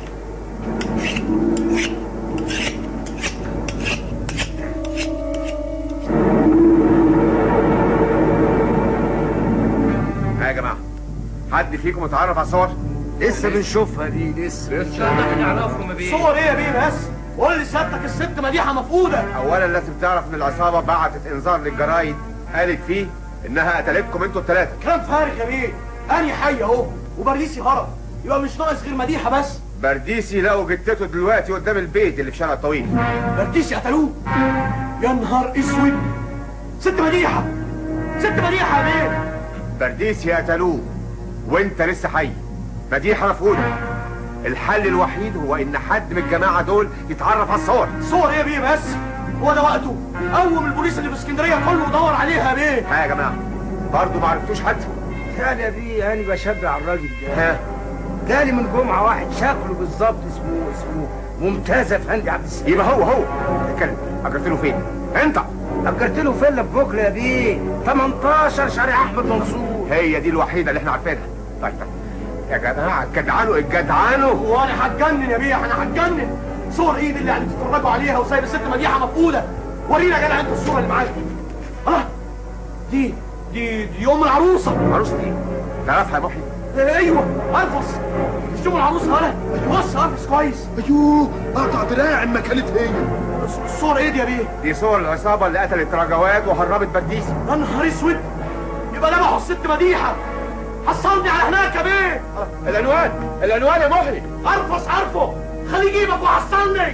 يا جماعة حد فيكم اتعرف على الصور؟ لسه بنشوفها دي لسه لسه احنا بنعرفهم يا بيه. صور ايه يا بيه بس؟ قول لي سيادتك الست مديحة مفقودة. اولا لازم تعرف ان العصابة بعتت انذار للجرايد قالت فيه انها قتلتكم انتوا الثلاثة. كلام فارغ يا بيه، اني حي اهو وبرديسي هرب، يبقى مش ناقص غير مديحة بس. برديسي لقوا جتته دلوقتي قدام البيت اللي في شارع الطويل. برديسي قتلوه؟ يا نهار اسود. ست مديحة ست مديحة يا بيه. برديسي قتلوه وانت لسه حي. مديحة مفقودة. الحل الوحيد هو ان حد من الجماعة دول يتعرف على الصور. صور ايه يا بيه بس؟ هو ده وقته. قوم البوليس اللي في اسكندرية كله ودور عليها يا بيه. ها يا جماعة برضه ما عرفتوش حد؟ تاني يا بيه انا بشبع على الراجل ده. ها جالي من جمعة واحد شكله بالظبط اسمه اسمه ممتاز افندي عبد السلام. يبقى هو هو اتكلم. اجرت له فين؟ انت اجرت له فيلا في بوكله يا بيه تمنتاشر شارع احمد منصور. هي دي الوحيدة اللي احنا عارفينها. طيب طيب يا جماعة اتجدعنوا اتجدعنوا. وانا هتجنن يا بيه انا هتجنن. صور ايه دي اللي يعني بتتفرجوا عليها وسايب الست مديحة مفقودة؟ ورينا يا جدع انت الصورة اللي معاك دي. اه دي دي دي ام العروسة. العروسة دي تعرفها يا محي؟ ايوه ارفص. مش ام العروسة ولا بص ارفص كويس. ايوه قطع دراعي اما كانت هي. الصور ايه دي يا بيه؟ دي صور العصابة اللي قتلت رجوات وهربت برديسي. يا نهار اسود. يبقى ذبحوا الست مديحة. حصلني على هناك يا بيه. العنوان العنوان يا محي. ارفص عارفه. خليه يجيبك وحصلني.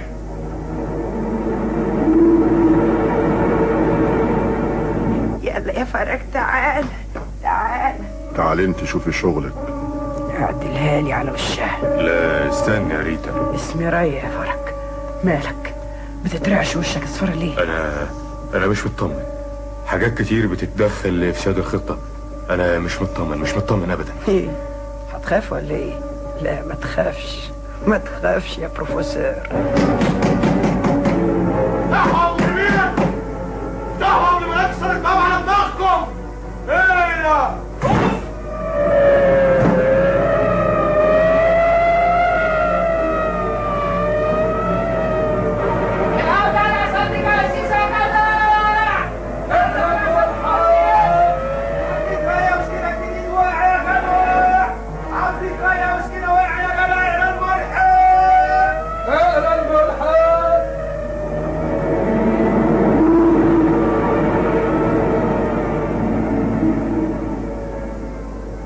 يلا يا فرج تعال تعال. تعالي انت شوفي شغلك. اعدلها لي على وشها. لا استنى يا ريتا. اسمي ريا يا فرج. مالك بتترعش وشك اصفر ليه؟ انا انا مش مطمن. حاجات كتير بتتدخل لافساد الخطة. انا مش مطمن مش مطمن ابدا. ايه هتخاف ولا ايه؟ لا ما تخافش ما تخافش يا بروفيسور. افتحوا قبل مين؟ افتحوا قبل ما نكسر الباب على النار.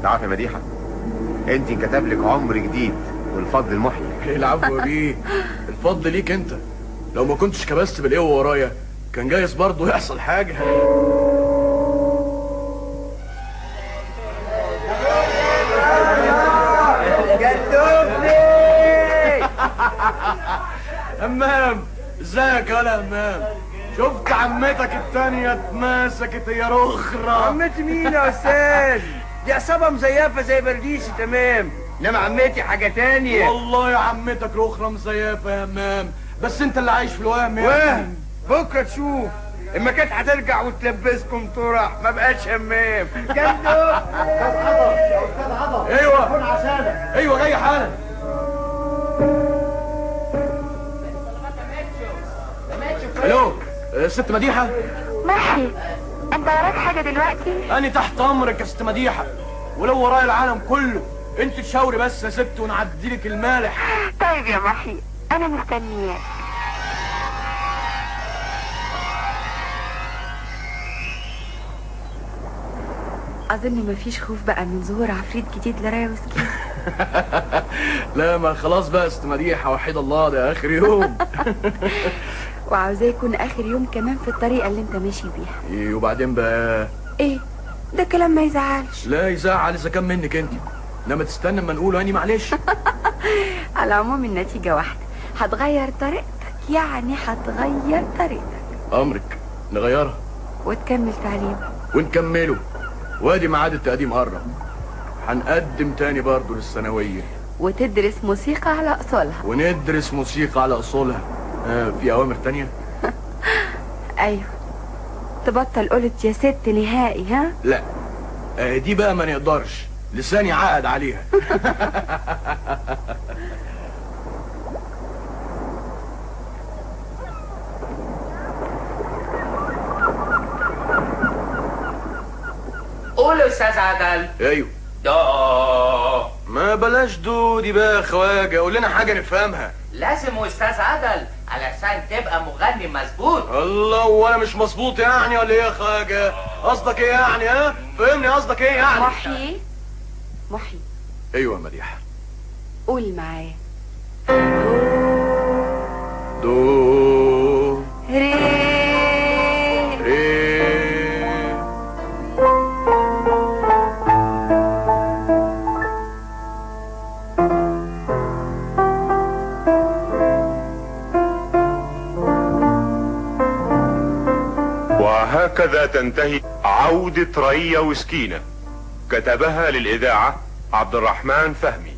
تعرف يا مديحه، انت انكتب لك عمر جديد والفضل المحيي. العفو بيه، الفضل ليك انت. لو ما كنتش كبست بالقوه ورايا كان جايز برضه يحصل حاجه. همام، ازيك يا همام؟ شفت عمتك التانية اتمسكت هي رخرة. عمتي مين يا استاذ؟ دي عصابة مزيفة زي برديسي تمام، انما عمتي حاجة تانية. والله يا عمتك رخرة مزيفة يا همام، بس انت اللي عايش في الوهم يا وهم بكرة تشوف. اما كانت هترجع وتلبسكم طرح ما بقاش همام. جندو ايوه ايوه جاي حالا. الو ست مديحة؟ محي، انت وراك حاجة دلوقتي؟ انا تحت امرك يا ست مديحة، ولو ورايا العالم كله. انت تشاوري بس يا ست ونعدي لك المالح. طيب يا محي، انا مستنياك. اظن مفيش خوف بقى من ظهور عفريت جديد لرايا وسكين. لا ما خلاص بقى يا ست مديحة، وحيد الله ده اخر يوم. وعاوزاه يكون اخر يوم كمان في الطريقة اللي انت ماشي بيها. ايه وبعدين بقى؟ ايه ده كلام ما يزعلش. لا يزعل اذا كان منك انت، انما تستنى اما نقوله هاني معلش. على العموم النتيجة واحدة، هتغير طريقتك، يعني هتغير طريقتك. امرك نغيرها وتكمل تعليم ونكمله. وادي ميعاد التقديم قرب، هنقدم تاني برضه للثانوية وتدرس موسيقى على اصولها. وندرس موسيقى على اصولها. آه في اوامر تانية؟ ايوه، تبطل قلت يا ست نهائي. ها لا آه دي بقى ما نقدرش، لساني عقد عليها. قول يا استاذ عدل. ايوه. دو. ما بلاش دو دي بقى يا خواجه، قول لنا حاجه نفهمها. لازم استاذ عدل علشان تبقى مغني مظبوط. الله، وانا مش مظبوط يعني ولا ايه يا خواجه؟ قصدك ايه يعني؟ ها فهمني قصدك ايه يعني؟ محي محي ايوه يا مديحه، قول معايا. دو ري ري. وهكذا تنتهي عودة ريا وسكينة، كتبها للإذاعة عبد الرحمن فهمي.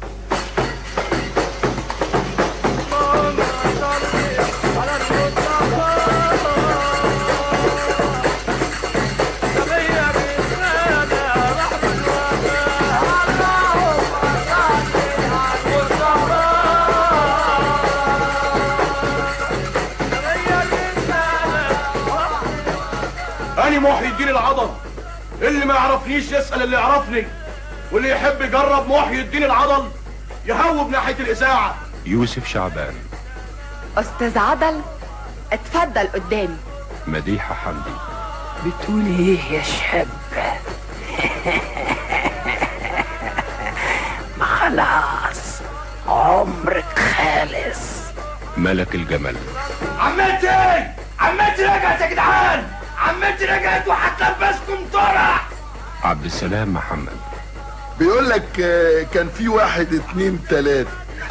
أنا محي الدين العضل، اللي ما يعرفنيش يسأل اللي يعرفني، واللي يحب يجرب محي الدين العضل يهوب ناحية الإذاعة. يوسف شعبان. أستاذ عضل اتفضل قدامي. مديحة حمدي. بتقول ايه يا شاب؟ ما خلاص عمرك خالص. ملك الجمل. عمتي عمتي رجعت يا جدعان، عمتي رجعت وهتلبسكم طرح. عبد السلام محمد. بيقول لك كان في واحد اتنين تلاتة.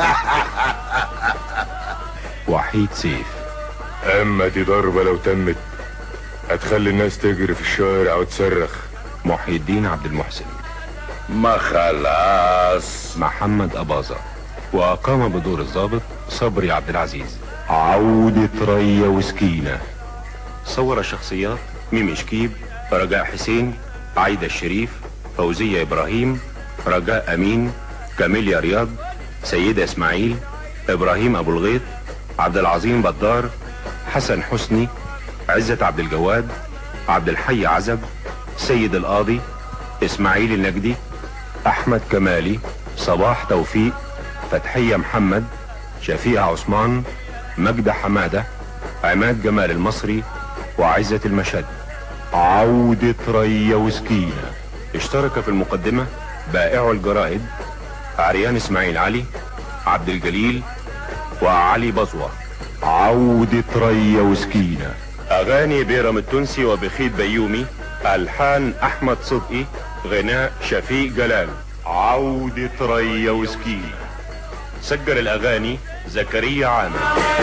وحيد سيف. اما دي ضربة لو تمت هتخلي الناس تجري في الشارع وتصرخ. محي الدين عبد المحسن. ما خلاص. محمد أباظة. وقام بدور الضابط صبري عبد العزيز. عودة ريا وسكينة. صور الشخصيات ميمي شكيب، رجاء حسين، عايدة الشريف، فوزية إبراهيم، رجاء أمين، كاميليا رياض، سيدة إسماعيل، إبراهيم أبو الغيط، عبد العظيم بدار، حسن حسني، عزت عبد الجواد، عبد الحي عزب، سيد القاضي، إسماعيل النجدي، أحمد كمالي، صباح توفيق، فتحية محمد، شفيقة عثمان، مجدة حمادة، عماد جمال المصري، وعزة المشد. عودة ريا وسكينة. اشترك في المقدمة بائع الجرائد عريان اسماعيل علي، عبد الجليل وعلي بزوة. عودة ريا وسكينة. اغاني بيرم التونسي وبخيت بيومي، الحان احمد صدقي، غناء شفيق جلال. عودة ريا وسكينة. سجل الاغاني زكريا عامر.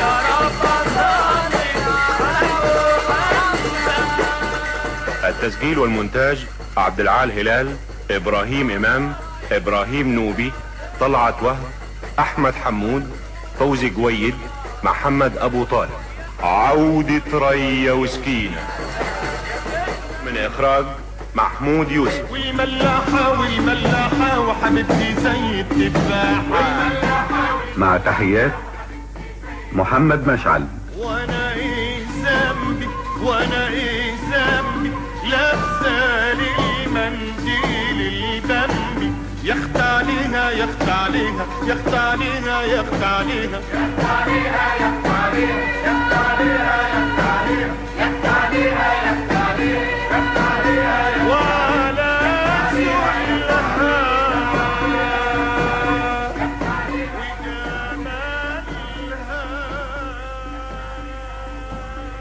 التسجيل والمونتاج عبد العال هلال، ابراهيم امام، ابراهيم نوبي، طلعت وهب، احمد حمود، فوزي جويد، محمد ابو طالب. عودة ريا وسكينة من اخراج محمود يوسف. والملاحة والملاحة وحبيبتي زي التفاحة. مع تحيات محمد مشعل. وانا ايه ذنبي وانا ايه ذنبي لابسه لي المنديل البمبي. يخت عليها يخت عليها يخت عليها يخت عليها يخت عليها يخت عليها يخت عليها يخت عليها.